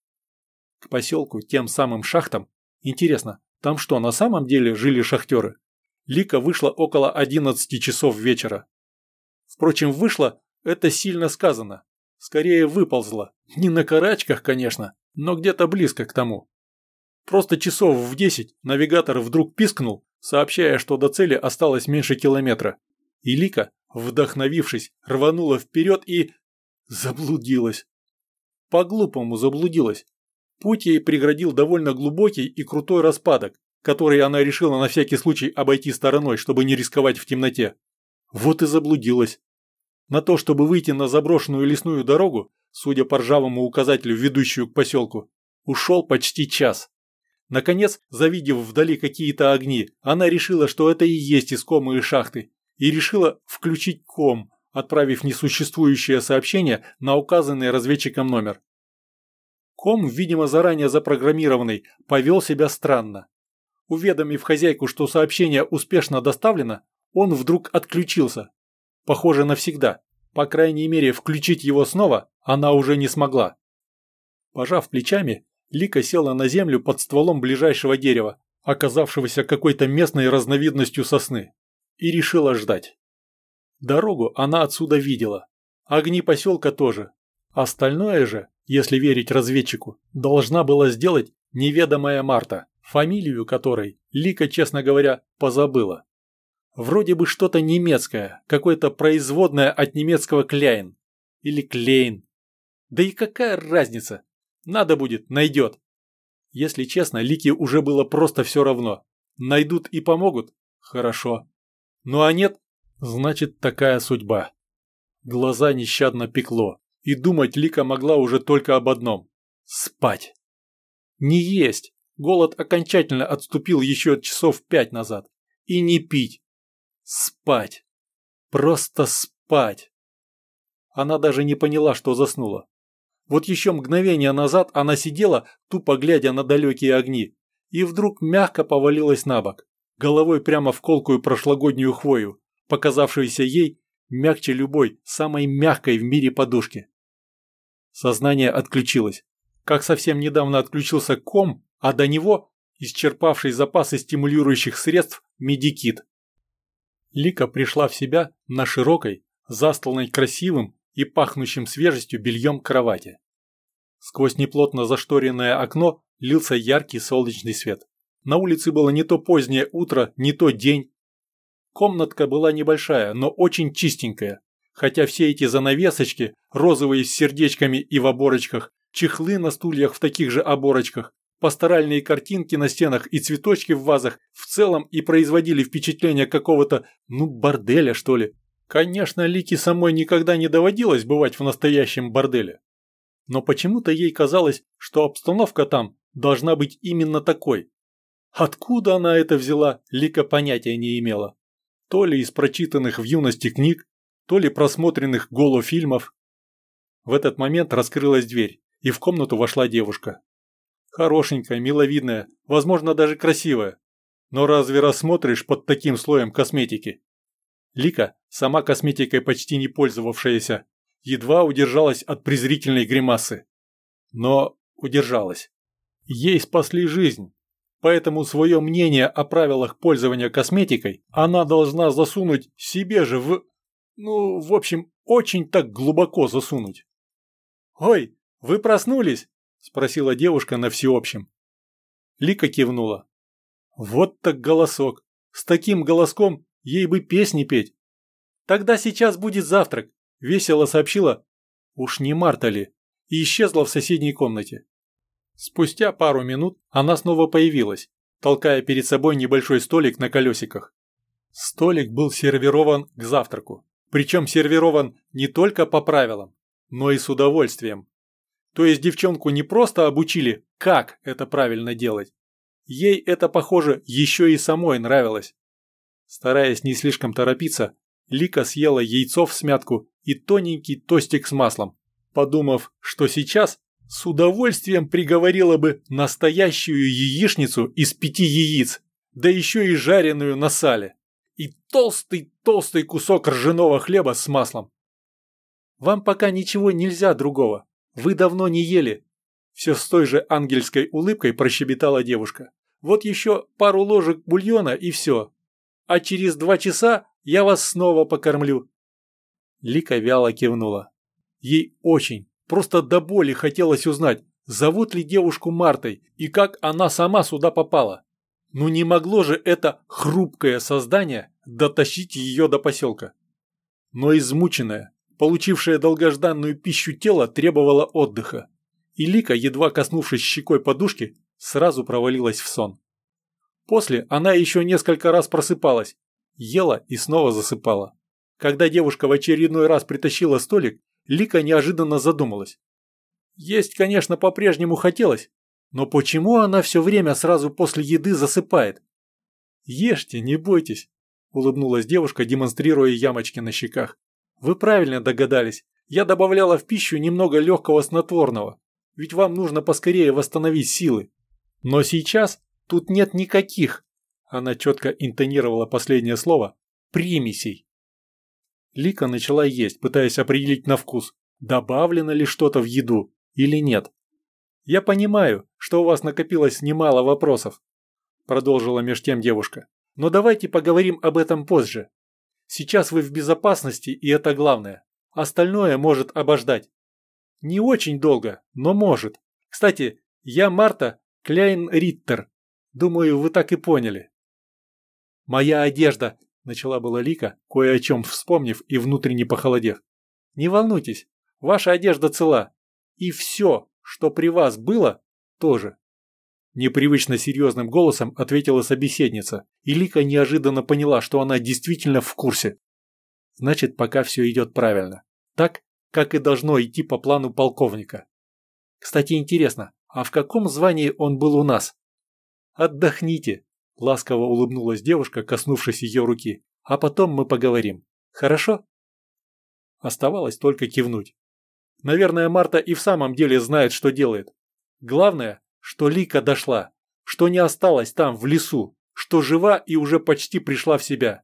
К поселку, тем самым шахтам, интересно, там что, на самом деле жили шахтеры? Лика вышла около одиннадцати часов вечера. Впрочем, вышла – это сильно сказано. Скорее выползла. Не на карачках, конечно, но где-то близко к тому. Просто часов в десять навигатор вдруг пискнул, сообщая, что до цели осталось меньше километра. И Лика, вдохновившись, рванула вперед и... заблудилась. По-глупому заблудилась. Путь ей преградил довольно глубокий и крутой распадок, который она решила на всякий случай обойти стороной, чтобы не рисковать в темноте. Вот и заблудилась. На то, чтобы выйти на заброшенную лесную дорогу, судя по ржавому указателю, ведущую к поселку, ушел почти час. Наконец, завидев вдали какие-то огни, она решила, что это и есть искомые шахты, и решила включить ком, отправив несуществующее сообщение на указанный разведчиком номер. Ком, видимо заранее запрограммированный, повел себя странно. Уведомив хозяйку, что сообщение успешно доставлено, он вдруг отключился. Похоже, навсегда. По крайней мере, включить его снова она уже не смогла. Пожав плечами, Лика села на землю под стволом ближайшего дерева, оказавшегося какой-то местной разновидностью сосны, и решила ждать. Дорогу она отсюда видела. Огни поселка тоже. Остальное же, если верить разведчику, должна была сделать неведомая Марта, фамилию которой Лика, честно говоря, позабыла. Вроде бы что-то немецкое, какое-то производное от немецкого Кляйн. Или Клейн. Да и какая разница? Надо будет, найдет. Если честно, Лике уже было просто все равно. Найдут и помогут? Хорошо. Ну а нет? Значит, такая судьба. Глаза нещадно пекло, и думать Лика могла уже только об одном – спать. Не есть. Голод окончательно отступил еще часов пять назад. И не пить. Спать. Просто спать. Она даже не поняла, что заснула. Вот еще мгновение назад она сидела, тупо глядя на далекие огни, и вдруг мягко повалилась на бок, головой прямо в колкую прошлогоднюю хвою, показавшуюся ей мягче любой, самой мягкой в мире подушки. Сознание отключилось, как совсем недавно отключился ком, а до него исчерпавший запасы стимулирующих средств медикит. Лика пришла в себя на широкой, застланной красивым и пахнущим свежестью бельем кровати. Сквозь неплотно зашторенное окно лился яркий солнечный свет. На улице было не то позднее утро, не то день. Комнатка была небольшая, но очень чистенькая, хотя все эти занавесочки, розовые с сердечками и в оборочках, чехлы на стульях в таких же оборочках, пасторальные картинки на стенах и цветочки в вазах в целом и производили впечатление какого-то, ну, борделя, что ли. Конечно, Лике самой никогда не доводилось бывать в настоящем борделе. Но почему-то ей казалось, что обстановка там должна быть именно такой. Откуда она это взяла, Лика понятия не имела. То ли из прочитанных в юности книг, то ли просмотренных голофильмов. В этот момент раскрылась дверь, и в комнату вошла девушка. Хорошенькая, миловидная, возможно, даже красивая. Но разве рассмотришь под таким слоем косметики? Лика, сама косметикой почти не пользовавшаяся, едва удержалась от презрительной гримасы. Но удержалась. Ей спасли жизнь. Поэтому свое мнение о правилах пользования косметикой она должна засунуть себе же в... Ну, в общем, очень так глубоко засунуть. «Ой, вы проснулись?» – спросила девушка на всеобщем. Лика кивнула. Вот так голосок. С таким голоском ей бы песни петь. «Тогда сейчас будет завтрак», – весело сообщила. Уж не Марта ли? И исчезла в соседней комнате. Спустя пару минут она снова появилась, толкая перед собой небольшой столик на колесиках. Столик был сервирован к завтраку. Причем сервирован не только по правилам, но и с удовольствием. То есть девчонку не просто обучили, как это правильно делать. Ей это, похоже, еще и самой нравилось. Стараясь не слишком торопиться, Лика съела яйцо в смятку и тоненький тостик с маслом, подумав, что сейчас с удовольствием приговорила бы настоящую яичницу из пяти яиц, да еще и жареную на сале, и толстый-толстый кусок ржаного хлеба с маслом. «Вам пока ничего нельзя другого, вы давно не ели», все с той же ангельской улыбкой прощебетала девушка. «Вот еще пару ложек бульона и все, а через два часа я вас снова покормлю». Лика вяло кивнула. Ей очень, просто до боли хотелось узнать, зовут ли девушку Мартой и как она сама сюда попала. Ну не могло же это хрупкое создание дотащить ее до поселка. Но измученное, получившее долгожданную пищу тело требовало отдыха. И Лика, едва коснувшись щекой подушки, сразу провалилась в сон. После она еще несколько раз просыпалась, ела и снова засыпала. Когда девушка в очередной раз притащила столик, Лика неожиданно задумалась. Есть, конечно, по-прежнему хотелось, но почему она все время сразу после еды засыпает? «Ешьте, не бойтесь», – улыбнулась девушка, демонстрируя ямочки на щеках. «Вы правильно догадались, я добавляла в пищу немного легкого снотворного, ведь вам нужно поскорее восстановить силы. Но сейчас тут нет никаких», – она четко интонировала последнее слово, – «примесей». Лика начала есть, пытаясь определить на вкус, добавлено ли что-то в еду или нет. «Я понимаю, что у вас накопилось немало вопросов», – продолжила меж тем девушка, – «но давайте поговорим об этом позже. Сейчас вы в безопасности, и это главное. Остальное может обождать. Не очень долго, но может. Кстати, я Марта Кляйн-Риттер. Думаю, вы так и поняли». «Моя одежда», – начала была Лика, кое о чем вспомнив и внутренне похолодев. «Не волнуйтесь, ваша одежда цела. И все, что при вас было, тоже». Непривычно серьезным голосом ответила собеседница, и Лика неожиданно поняла, что она действительно в курсе. Значит, пока все идет правильно. Так, как и должно идти по плану полковника. Кстати, интересно, а в каком звании он был у нас? «Отдохните», – ласково улыбнулась девушка, коснувшись ее руки. «А потом мы поговорим. Хорошо?» Оставалось только кивнуть. Наверное, Марта и в самом деле знает, что делает. Главное, что Лика дошла, что не осталась там, в лесу, что жива и уже почти пришла в себя.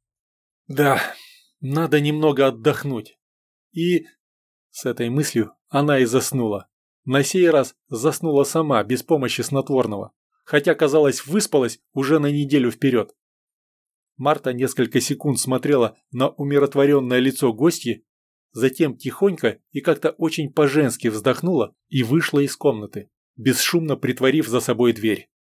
Да, надо немного отдохнуть. И... С этой мыслью она и заснула. На сей раз заснула сама, без помощи снотворного, хотя, казалось, выспалась уже на неделю вперед. Марта несколько секунд смотрела на умиротворенное лицо гостьи, затем тихонько и как-то очень по-женски вздохнула и вышла из комнаты, бесшумно притворив за собой дверь.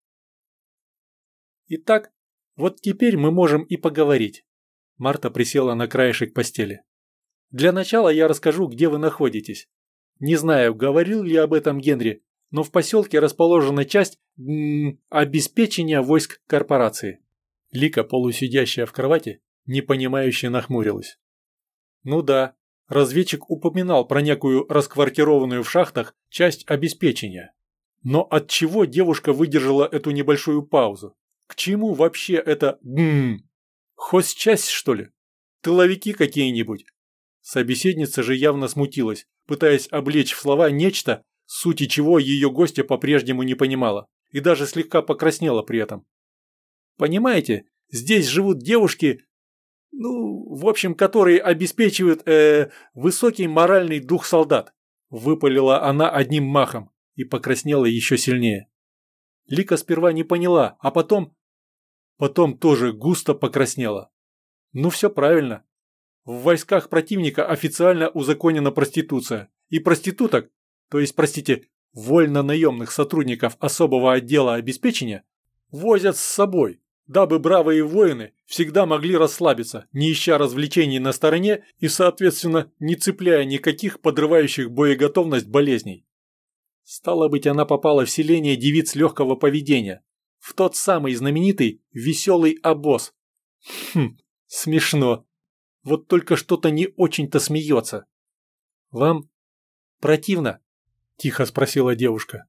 «Итак, вот теперь мы можем и поговорить». Марта присела на краешек постели. «Для начала я расскажу, где вы находитесь. Не знаю, говорил ли об этом Генри, но в поселке расположена часть м-м, обеспечения войск корпорации». Лика, полусидящая в кровати, непонимающе нахмурилась. «Ну да, разведчик упоминал про некую расквартированную в шахтах часть обеспечения. Но от чего девушка выдержала эту небольшую паузу? К чему вообще это «гм»? Хозчасть, что ли? Тыловики какие-нибудь?» Собеседница же явно смутилась, пытаясь облечь в слова нечто, сути чего ее гостья по-прежнему не понимала, и даже слегка покраснела при этом. «Понимаете, здесь живут девушки, ну, в общем, которые обеспечивают э, высокий моральный дух солдат», выпалила она одним махом и покраснела еще сильнее. Лика сперва не поняла, а потом... Потом тоже густо покраснела. Ну все правильно. В войсках противника официально узаконена проституция. И проституток, то есть, простите, вольно-наемных сотрудников особого отдела обеспечения, возят с собой, дабы бравые воины всегда могли расслабиться, не ища развлечений на стороне и, соответственно, не цепляя никаких подрывающих боеготовность болезней. Стало быть, она попала в селение девиц легкого поведения, в тот самый знаменитый веселый обоз. Хм, смешно. Вот только что-то не очень-то смеется. «Вам противно?» – тихо спросила девушка.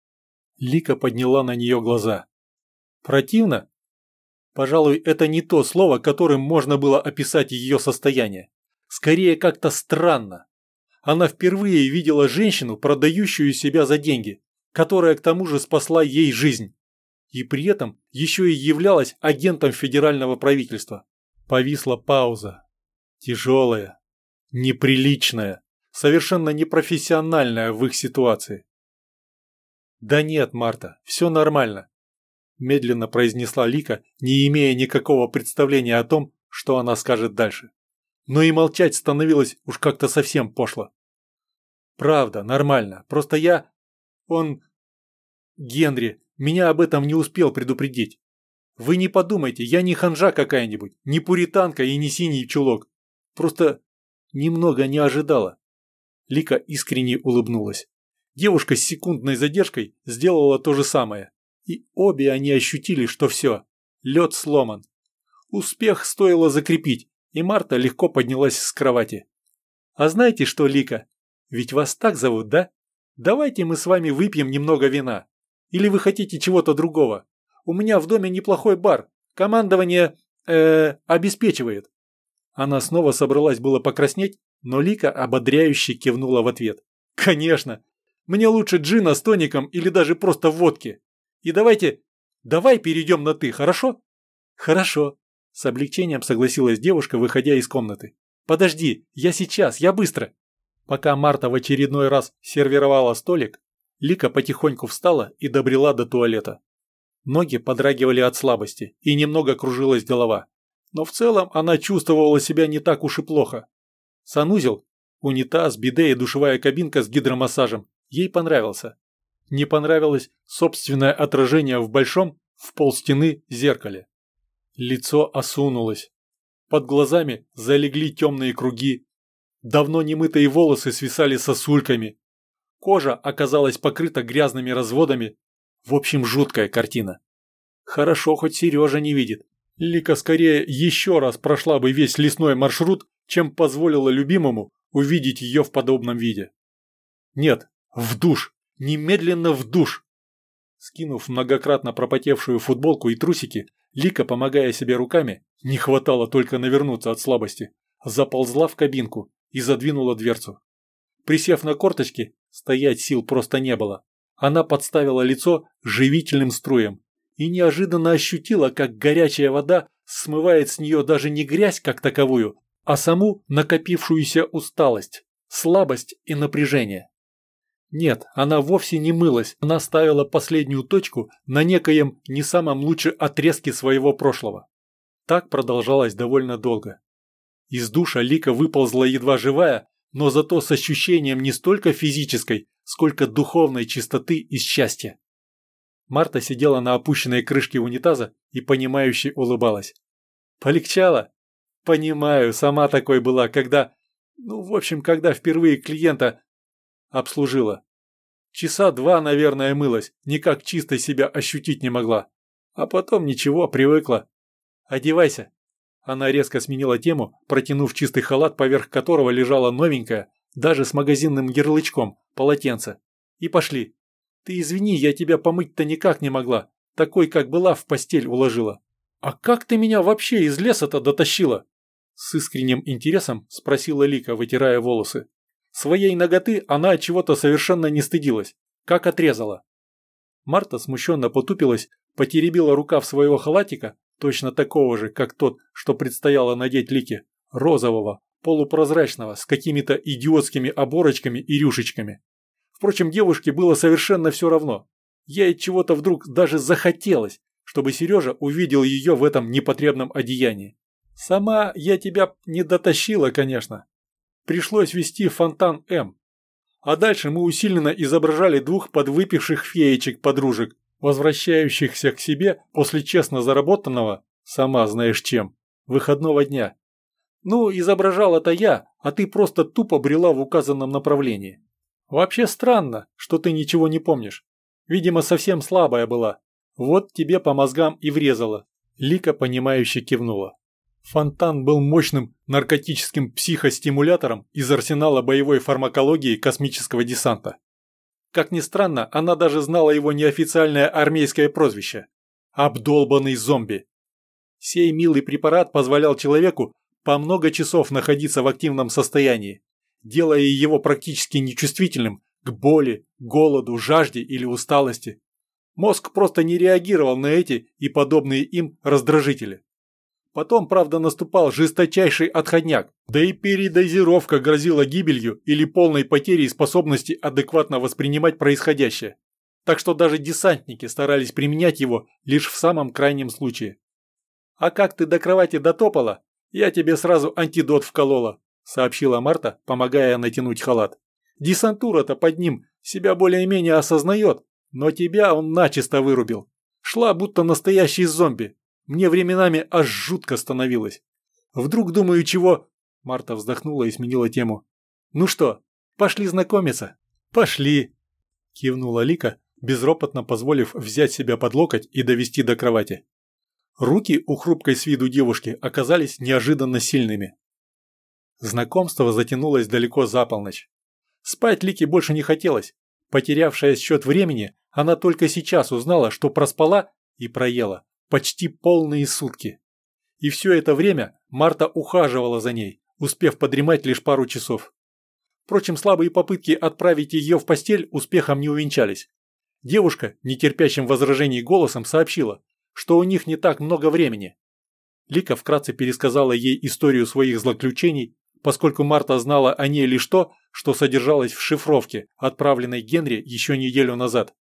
Лика подняла на нее глаза. «Противно? Пожалуй, это не то слово, которым можно было описать ее состояние. Скорее, как-то странно. Она впервые видела женщину, продающую себя за деньги, которая к тому же спасла ей жизнь. И при этом еще и являлась агентом федерального правительства. Повисла пауза. Тяжелая, неприличная, совершенно непрофессиональная в их ситуации. «Да нет, Марта, все нормально», – медленно произнесла Лика, не имея никакого представления о том, что она скажет дальше. Но и молчать становилось уж как-то совсем пошло. «Правда, нормально, просто я... Он... Генри меня об этом не успел предупредить. Вы не подумайте, я не ханжа какая-нибудь, не пуританка и не синий чулок. Просто немного не ожидала». Лика искренне улыбнулась. Девушка с секундной задержкой сделала то же самое. И обе они ощутили, что все, лед сломан. Успех стоило закрепить, и Марта легко поднялась с кровати. «А знаете что, Лика? Ведь вас так зовут, да? Давайте мы с вами выпьем немного вина. Или вы хотите чего-то другого? У меня в доме неплохой бар. Командование... э обеспечивает». Она снова собралась было покраснеть, но Лика ободряюще кивнула в ответ. «Конечно! Мне лучше джина с тоником или даже просто водки. И давайте... давай перейдем на «ты», хорошо?» «Хорошо», – с облегчением согласилась девушка, выходя из комнаты. «Подожди, я сейчас, я быстро». Пока Марта в очередной раз сервировала столик, Лика потихоньку встала и добрела до туалета. Ноги подрагивали от слабости, и немного кружилась голова. Но в целом она чувствовала себя не так уж и плохо. Санузел, унитаз, биде и душевая кабинка с гидромассажем ей понравился. Не понравилось собственное отражение в большом, в полстены, зеркале. Лицо осунулось. Под глазами залегли темные круги. Давно немытые волосы свисали сосульками. Кожа оказалась покрыта грязными разводами. В общем, жуткая картина. Хорошо, хоть Сережа не видит. Лика скорее еще раз прошла бы весь лесной маршрут, чем позволила любимому увидеть ее в подобном виде. Нет, в душ. Немедленно в душ. Скинув многократно пропотевшую футболку и трусики, Лика, помогая себе руками, не хватало только навернуться от слабости, заползла в кабинку и задвинула дверцу. Присев на корточки, стоять сил просто не было. Она подставила лицо живительным струям и неожиданно ощутила, как горячая вода смывает с нее даже не грязь как таковую, а саму накопившуюся усталость, слабость и напряжение. Нет, она вовсе не мылась, она ставила последнюю точку на некоем не самом лучшем отрезке своего прошлого. Так продолжалось довольно долго. Из душа Лика выползла едва живая, но зато с ощущением не столько физической, сколько духовной чистоты и счастья. Марта сидела на опущенной крышке унитаза и понимающе улыбалась. «Полегчало?» «Понимаю, сама такой была, когда... Ну, в общем, когда впервые клиента обслужила. Часа два, наверное, мылась, никак чисто себя ощутить не могла. А потом ничего, привыкла. Одевайся». Она резко сменила тему, протянув чистый халат, поверх которого лежала новенькая, даже с магазинным ярлычком, полотенце. «И пошли. Ты извини, я тебя помыть-то никак не могла. Такой, как была, в постель уложила». «А как ты меня вообще из леса-то дотащила?» С искренним интересом спросила Лика, вытирая волосы. Своей наготы она от чего-то совершенно не стыдилась, как отрезала. Марта смущенно потупилась, потеребила рукав своего халатика, точно такого же, как тот, что предстояло надеть Лике, розового, полупрозрачного, с какими-то идиотскими оборочками и рюшечками. Впрочем, девушке было совершенно все равно. Ей чего-то вдруг даже захотелось, чтобы Сережа увидел ее в этом непотребном одеянии. Сама я тебя не дотащила, конечно. Пришлось вести фонтан М. А дальше мы усиленно изображали двух подвыпивших феечек-подружек, возвращающихся к себе после честно заработанного, сама знаешь чем, выходного дня. Ну, изображал это я, а ты просто тупо брела в указанном направлении. Вообще странно, что ты ничего не помнишь. Видимо, совсем слабая была. Вот тебе по мозгам и врезала. Лика, понимающе кивнула. Фонтан был мощным наркотическим психостимулятором из арсенала боевой фармакологии космического десанта. Как ни странно, она даже знала его неофициальное армейское прозвище – «Обдолбанный зомби». Сей милый препарат позволял человеку по много часов находиться в активном состоянии, делая его практически нечувствительным к боли, голоду, жажде или усталости. Мозг просто не реагировал на эти и подобные им раздражители. Потом, правда, наступал жесточайший отходняк, да и передозировка грозила гибелью или полной потерей способности адекватно воспринимать происходящее. Так что даже десантники старались применять его лишь в самом крайнем случае. «А как ты до кровати дотопала, я тебе сразу антидот вколола», сообщила Марта, помогая натянуть халат. «Десантура-то под ним себя более-менее осознает, но тебя он начисто вырубил. Шла будто настоящий зомби. Мне временами аж жутко становилось. Вдруг думаю, чего...» Марта вздохнула и сменила тему. «Ну что, пошли знакомиться?» «Пошли!» Кивнула Лика, безропотно позволив взять себя под локоть и довести до кровати. Руки у хрупкой с виду девушки оказались неожиданно сильными. Знакомство затянулось далеко за полночь. Спать Лике больше не хотелось. Потерявшая счет времени, она только сейчас узнала, что проспала и проела почти полные сутки. И все это время Марта ухаживала за ней, успев подремать лишь пару часов. Впрочем, слабые попытки отправить ее в постель успехом не увенчались. Девушка, нетерпящим возражений голосом, сообщила, что у них не так много времени. Лика вкратце пересказала ей историю своих злоключений, поскольку Марта знала о ней лишь то, что содержалось в шифровке, отправленной Генри еще неделю назад.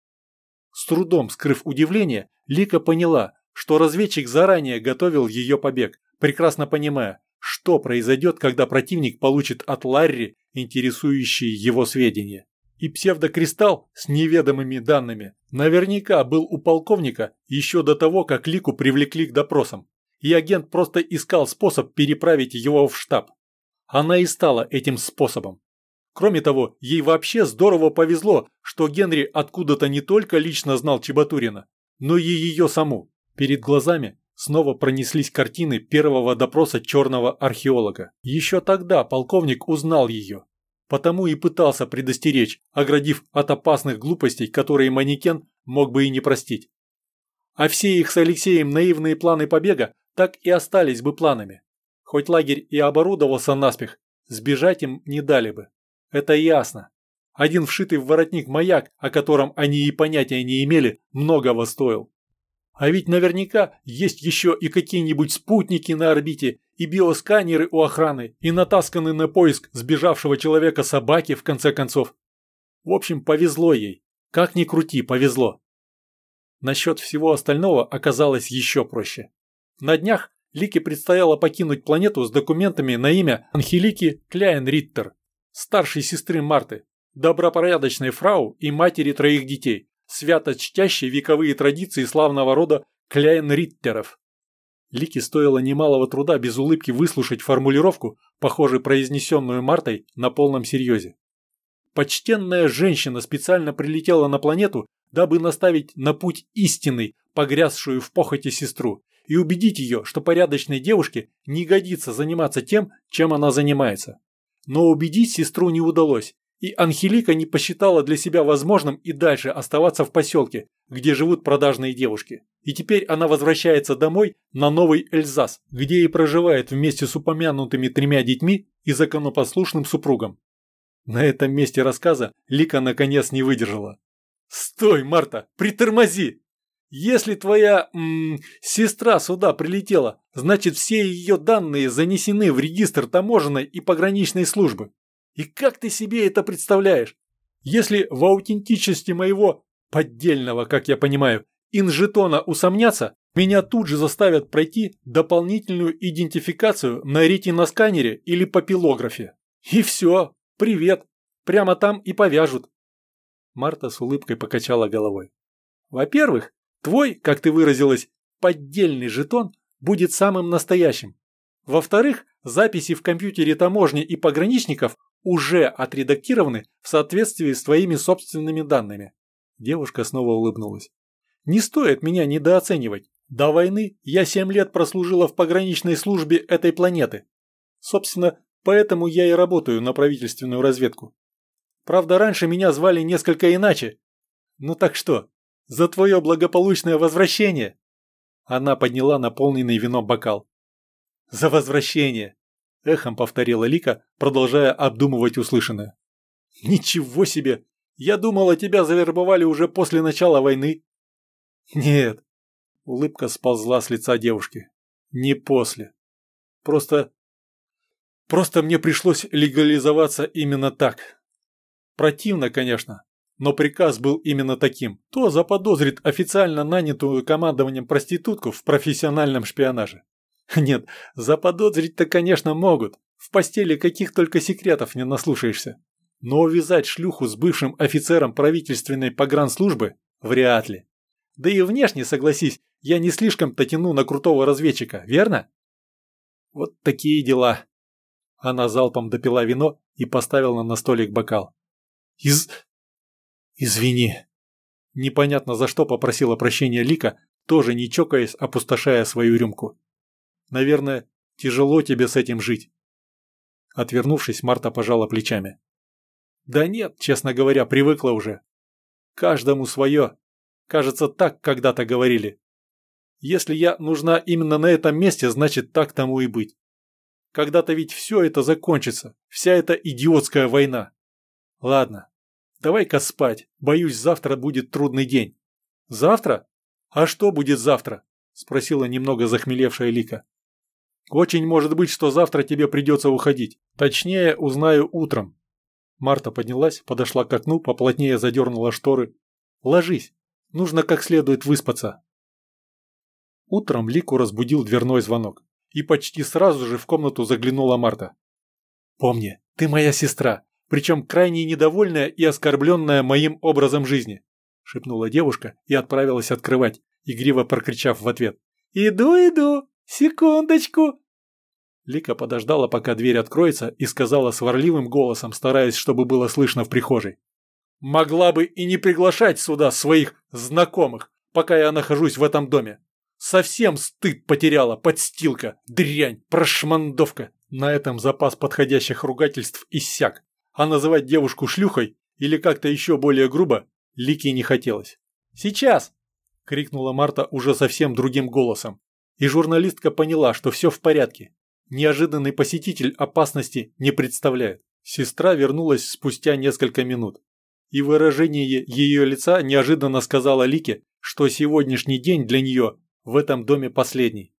С трудом скрыв удивление, Лика поняла, что разведчик заранее готовил ее побег, прекрасно понимая, что произойдет, когда противник получит от Ларри интересующие его сведения. И псевдокристалл с неведомыми данными наверняка был у полковника еще до того, как Лику привлекли к допросам, и агент просто искал способ переправить его в штаб. Она и стала этим способом. Кроме того, ей вообще здорово повезло, что Генри откуда-то не только лично знал Чебатурина, но и ее саму. Перед глазами снова пронеслись картины первого допроса черного археолога. Еще тогда полковник узнал ее. Потому и пытался предостеречь, оградив от опасных глупостей, которые манекен мог бы и не простить. А все их с Алексеем наивные планы побега так и остались бы планами. Хоть лагерь и оборудовался наспех, сбежать им не дали бы. Это ясно. Один вшитый в воротник маяк, о котором они и понятия не имели, многого стоил. А ведь наверняка есть еще и какие-нибудь спутники на орбите, и биосканеры у охраны, и натасканные на поиск сбежавшего человека собаки, в конце концов. В общем, повезло ей. Как ни крути, повезло. Насчет всего остального оказалось еще проще. На днях Лике предстояло покинуть планету с документами на имя Анхелики Кляйн-Риттер, старшей сестры Марты, добропорядочной фрау и матери троих детей, свято чтящей вековые традиции славного рода Кляйн-Риттеров. Лике стоило немалого труда без улыбки выслушать формулировку, похоже, произнесенную Мартой на полном серьезе. Почтенная женщина специально прилетела на планету, дабы наставить на путь истинный, погрязшую в похоти сестру, и убедить ее, что порядочной девушке не годится заниматься тем, чем она занимается. Но убедить сестру не удалось, и Анхелика не посчитала для себя возможным и дальше оставаться в поселке, где живут продажные девушки. И теперь она возвращается домой на Новый Эльзас, где и проживает вместе с упомянутыми тремя детьми и законопослушным супругом. На этом месте рассказа Лика наконец не выдержала. «Стой, Марта, притормози! Если твоя м, сестра сюда прилетела, значит все ее данные занесены в регистр таможенной и пограничной службы. И как ты себе это представляешь? Если в аутентичности моего поддельного, как я понимаю, инжетона усомняться, меня тут же заставят пройти дополнительную идентификацию на ретиносканере или папиллографе. И все, привет, прямо там и повяжут. Марта с улыбкой покачала головой. Во-первых, твой, как ты выразилась, поддельный жетон будет самым настоящим. Во-вторых, записи в компьютере таможни и пограничников уже отредактированы в соответствии с твоими собственными данными. Девушка снова улыбнулась. Не стоит меня недооценивать. До войны я семь лет прослужила в пограничной службе этой планеты. Собственно, поэтому я и работаю на правительственную разведку. Правда, раньше меня звали несколько иначе. Ну так что, за твое благополучное возвращение? Она подняла наполненный вином бокал. За возвращение! Эхом повторила Лика, продолжая обдумывать услышанное. Ничего себе! Я думала, тебя завербовали уже после начала войны. Нет. Улыбка сползла с лица девушки. Не после. Просто... Просто мне пришлось легализоваться именно так. Противно, конечно, но приказ был именно таким. Кто заподозрит официально нанятую командованием проститутку в профессиональном шпионаже? Нет, заподозрить-то, конечно, могут. В постели каких только секретов не наслушаешься. Но увязать шлюху с бывшим офицером правительственной погранслужбы вряд ли. Да и внешне, согласись, я не слишком-то тяну на крутого разведчика, верно? Вот такие дела. Она залпом допила вино и поставила на столик бокал. Из... Извини. Непонятно за что попросила прощения Лика, тоже не чокаясь, опустошая свою рюмку. Наверное, тяжело тебе с этим жить. Отвернувшись, Марта пожала плечами. Да нет, честно говоря, привыкла уже. Каждому свое. Кажется, так когда-то говорили. Если я нужна именно на этом месте, значит так тому и быть. Когда-то ведь все это закончится, вся эта идиотская война. Ладно, давай-ка спать, боюсь, завтра будет трудный день. Завтра? А что будет завтра? Спросила немного захмелевшая Лика. Очень может быть, что завтра тебе придется уходить. Точнее, узнаю утром. Марта поднялась, подошла к окну, поплотнее задернула шторы. Ложись, нужно как следует выспаться. Утром Лику разбудил дверной звонок. И почти сразу же в комнату заглянула Марта. «Помни, ты моя сестра, причем крайне недовольная и оскорбленная моим образом жизни», шепнула девушка и отправилась открывать, игриво прокричав в ответ. «Иду, иду, секундочку». Лика подождала, пока дверь откроется, и сказала сварливым голосом, стараясь, чтобы было слышно в прихожей. «Могла бы и не приглашать сюда своих знакомых, пока я нахожусь в этом доме. Совсем стыд потеряла, подстилка, дрянь, прошмандовка». На этом запас подходящих ругательств иссяк, а называть девушку шлюхой или как-то еще более грубо Лике не хотелось. «Сейчас!» – крикнула Марта уже совсем другим голосом, и журналистка поняла, что все в порядке. Неожиданный посетитель опасности не представляет. Сестра вернулась спустя несколько минут, и выражение ее лица неожиданно сказала Лике, что сегодняшний день для нее в этом доме последний.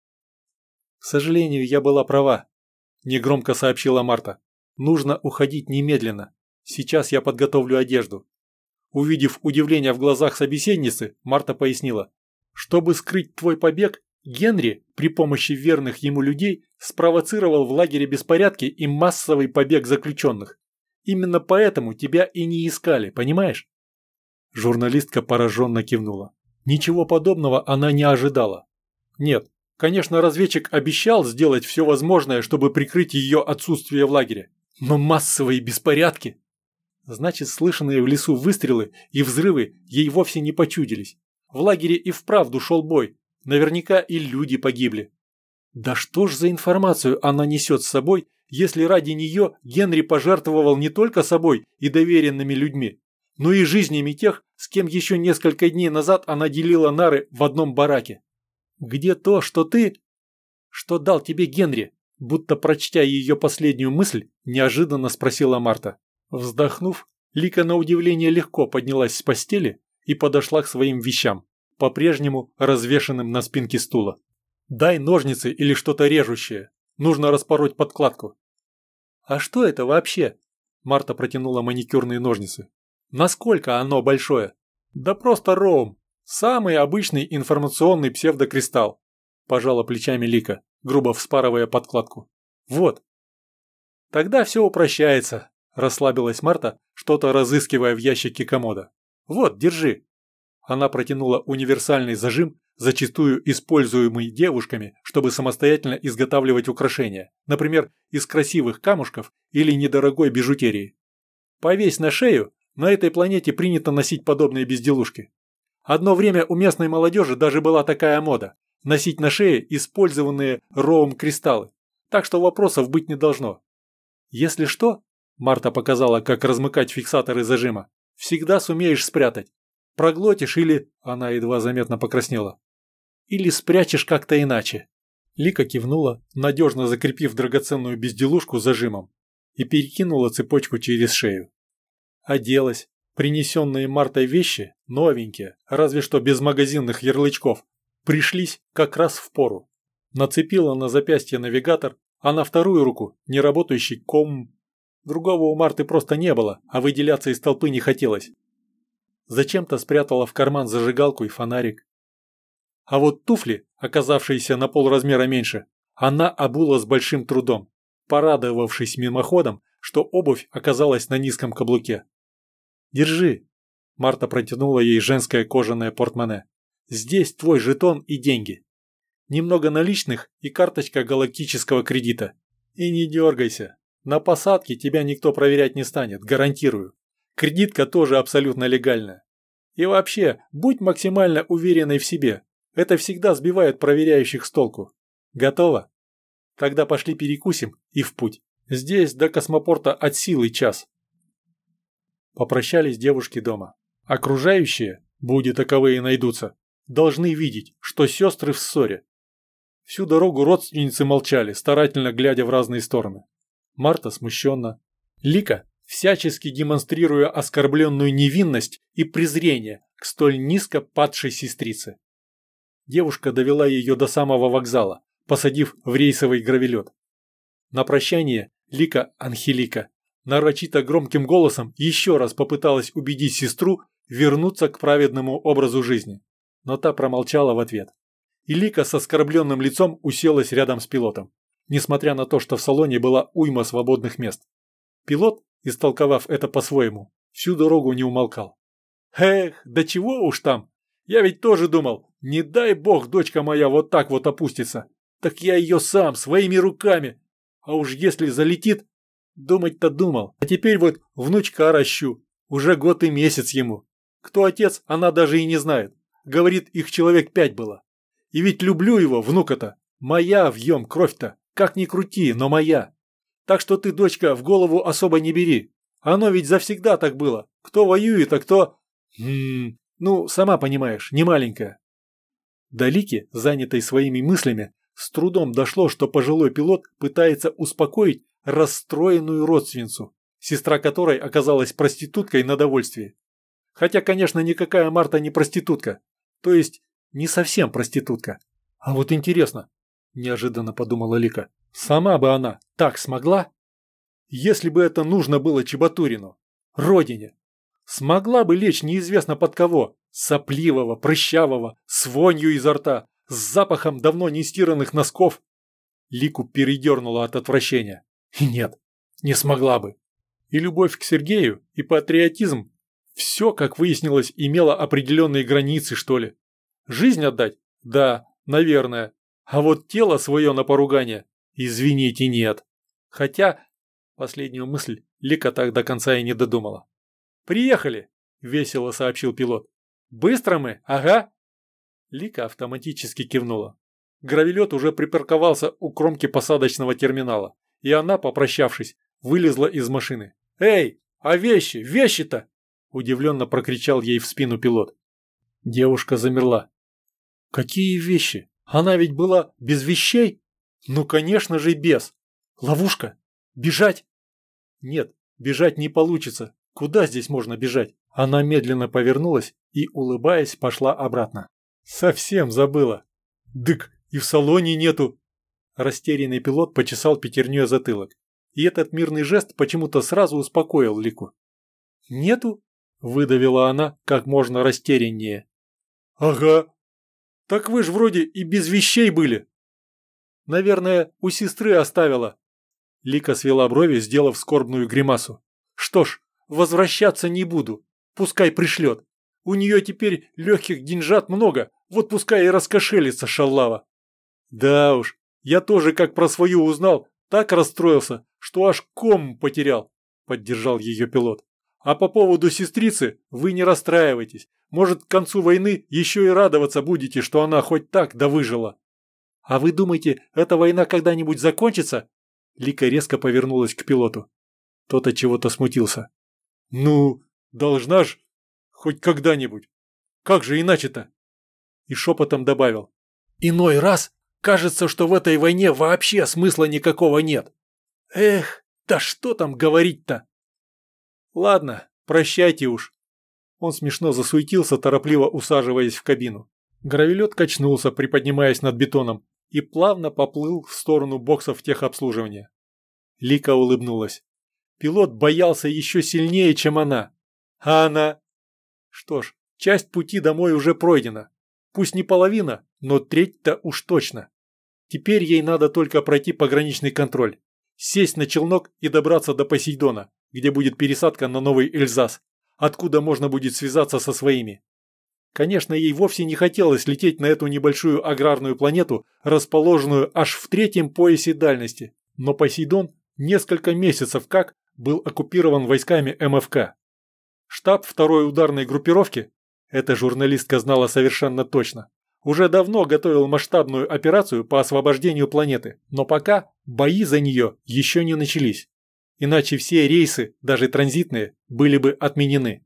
«К сожалению, я была права», – негромко сообщила Марта. «Нужно уходить немедленно. Сейчас я подготовлю одежду». Увидев удивление в глазах собеседницы, Марта пояснила. «Чтобы скрыть твой побег, Генри при помощи верных ему людей спровоцировал в лагере беспорядки и массовый побег заключенных. Именно поэтому тебя и не искали, понимаешь?» Журналистка пораженно кивнула. Ничего подобного она не ожидала. Нет, конечно, разведчик обещал сделать все возможное, чтобы прикрыть ее отсутствие в лагере. Но массовые беспорядки... Значит, слышанные в лесу выстрелы и взрывы ей вовсе не почудились. В лагере и вправду шел бой. Наверняка и люди погибли. Да что ж за информацию она несет с собой, если ради нее Генри пожертвовал не только собой и доверенными людьми, но и жизнями тех, с кем еще несколько дней назад она делила нары в одном бараке. «Где то, что ты...» «Что дал тебе Генри?» Будто прочтя ее последнюю мысль, неожиданно спросила Марта. Вздохнув, Лика на удивление легко поднялась с постели и подошла к своим вещам, по-прежнему развешанным на спинке стула. «Дай ножницы или что-то режущее. Нужно распороть подкладку». «А что это вообще?» Марта протянула маникюрные ножницы. «Насколько оно большое?» Да просто Роум. Самый обычный информационный псевдокристалл. Пожала плечами Лика, грубо вспарывая подкладку. Вот. Тогда все упрощается, расслабилась Марта, что-то разыскивая в ящике комода. Вот, держи. Она протянула универсальный зажим, зачастую используемый девушками, чтобы самостоятельно изготавливать украшения, например, из красивых камушков или недорогой бижутерии. Повесь на шею, на этой планете принято носить подобные безделушки. Одно время у местной молодежи даже была такая мода – носить на шее использованные роум-кристаллы, так что вопросов быть не должно. Если что, Марта показала, как размыкать фиксаторы зажима, всегда сумеешь спрятать. Проглотишь или, она едва заметно покраснела, или спрячешь как-то иначе. Лика кивнула, надежно закрепив драгоценную безделушку зажимом, и перекинула цепочку через шею. Оделась. Принесенные Мартой вещи, новенькие, разве что без магазинных ярлычков, пришлись как раз в пору. Нацепила на запястье навигатор, а на вторую руку неработающий ком. Другого у Марты просто не было, а выделяться из толпы не хотелось. Зачем-то спрятала в карман зажигалку и фонарик. А вот туфли, оказавшиеся на полразмера меньше, она обула с большим трудом, порадовавшись мимоходом, что обувь оказалась на низком каблуке. «Держи!» – Марта протянула ей женское кожаное портмоне. «Здесь твой жетон и деньги. Немного наличных и карточка галактического кредита. И не дергайся. На посадке тебя никто проверять не станет, гарантирую. Кредитка тоже абсолютно легальная. И вообще, будь максимально уверенной в себе. Это всегда сбивает проверяющих с толку. Готово? Тогда пошли перекусим и в путь. Здесь до космопорта от силы час». Попрощались девушки дома. Окружающие, будь таковые найдутся, должны видеть, что сестры в ссоре. Всю дорогу родственницы молчали, старательно глядя в разные стороны. Марта смущенно. Лика, всячески демонстрируя оскорбленную невинность и презрение к столь низко падшей сестрице. Девушка довела ее до самого вокзала, посадив в рейсовый гравелет. На прощание Лика Анхелика нарочито громким голосом еще раз попыталась убедить сестру вернуться к праведному образу жизни, но та промолчала в ответ. И Лика с оскорбленным лицом уселась рядом с пилотом, несмотря на то, что в салоне была уйма свободных мест. Пилот, истолковав это по-своему, всю дорогу не умолкал. «Эх, да чего уж там! Я ведь тоже думал, не дай бог дочка моя вот так вот опустится, так я ее сам, своими руками, а уж если залетит, думать-то думал, а теперь вот внучка ращу, уже год и месяц ему. Кто отец, она даже и не знает. Говорит, их человек пять было. И ведь люблю его, внука-то. Моя вьем кровь-то, как ни крути, но моя. Так что ты, дочка, в голову особо не бери. Оно ведь завсегда так было. Кто воюет, а кто... М-м, ну, сама понимаешь, не маленькая». До Лики, занятой своими мыслями, с трудом дошло, что пожилой пилот пытается успокоить расстроенную родственницу, сестра которой оказалась проституткой на довольствие. Хотя, конечно, никакая Марта не проститутка, то есть не совсем проститутка. А вот интересно, неожиданно подумала Лика, сама бы она так смогла? Если бы это нужно было Чебатурину, родине, смогла бы лечь неизвестно под кого, сопливого, прыщавого, с вонью изо рта, с запахом давно не стиранных носков? Лику передернуло от отвращения. И нет, не смогла бы. И любовь к Сергею, и патриотизм – все, как выяснилось, имело определенные границы, что ли. Жизнь отдать? Да, наверное. А вот тело свое на поругание? Извините, нет. Хотя, последнюю мысль Лика так до конца и не додумала. «Приехали!» – весело сообщил пилот. «Быстро мы, ага!» Лика автоматически кивнула. Гравелет уже припарковался у кромки посадочного терминала, и она, попрощавшись, вылезла из машины. «Эй, а вещи, вещи-то!» – удивленно прокричал ей в спину пилот. Девушка замерла. «Какие вещи? Она ведь была без вещей?» «Ну, конечно же, без! Ловушка! Бежать?» «Нет, бежать не получится. Куда здесь можно бежать?» Она медленно повернулась и, улыбаясь, пошла обратно. «Совсем забыла. Дык, и в салоне нету!» Растерянный пилот почесал пятерней затылок. И этот мирный жест почему-то сразу успокоил Лику. «Нету? выдавила она как можно растеряннее. Ага. Так вы ж вроде и без вещей были. Наверное, у сестры оставила. Лика свела брови, сделав скорбную гримасу. Что ж, возвращаться не буду. Пускай пришлет. У нее теперь легких деньжат много, вот пускай и раскошелится шалава. Да уж, я тоже как про свою узнал, так расстроился, что аж ком потерял, поддержал ее пилот. А по поводу сестрицы вы не расстраивайтесь. Может, к концу войны еще и радоваться будете, что она хоть так да выжила. А вы думаете, эта война когда-нибудь закончится? Лика резко повернулась к пилоту. Тот от чего-то смутился. Ну, должна ж хоть когда-нибудь. Как же иначе-то? И шепотом добавил. Иной раз кажется, что в этой войне вообще смысла никакого нет. Эх, да что там говорить-то? Ладно, прощайте уж. Он смешно засуетился, торопливо усаживаясь в кабину. Гравелет качнулся, приподнимаясь над бетоном, и плавно поплыл в сторону боксов техобслуживания. Лика улыбнулась. Пилот боялся еще сильнее, чем она. А она... Что ж, часть пути домой уже пройдена. Пусть не половина, но треть-то уж точно. Теперь ей надо только пройти пограничный контроль, сесть на челнок и добраться до Посейдона, где будет пересадка на Новый Эльзас, откуда можно будет связаться со своими. Конечно, ей вовсе не хотелось лететь на эту небольшую аграрную планету, расположенную аж в третьем поясе дальности, но Посейдон несколько месяцев как был оккупирован войсками эм эф ка. Штаб второй ударной группировки, эта журналистка знала совершенно точно, уже давно готовил масштабную операцию по освобождению планеты, но пока бои за нее еще не начались. Иначе все рейсы, даже транзитные, были бы отменены.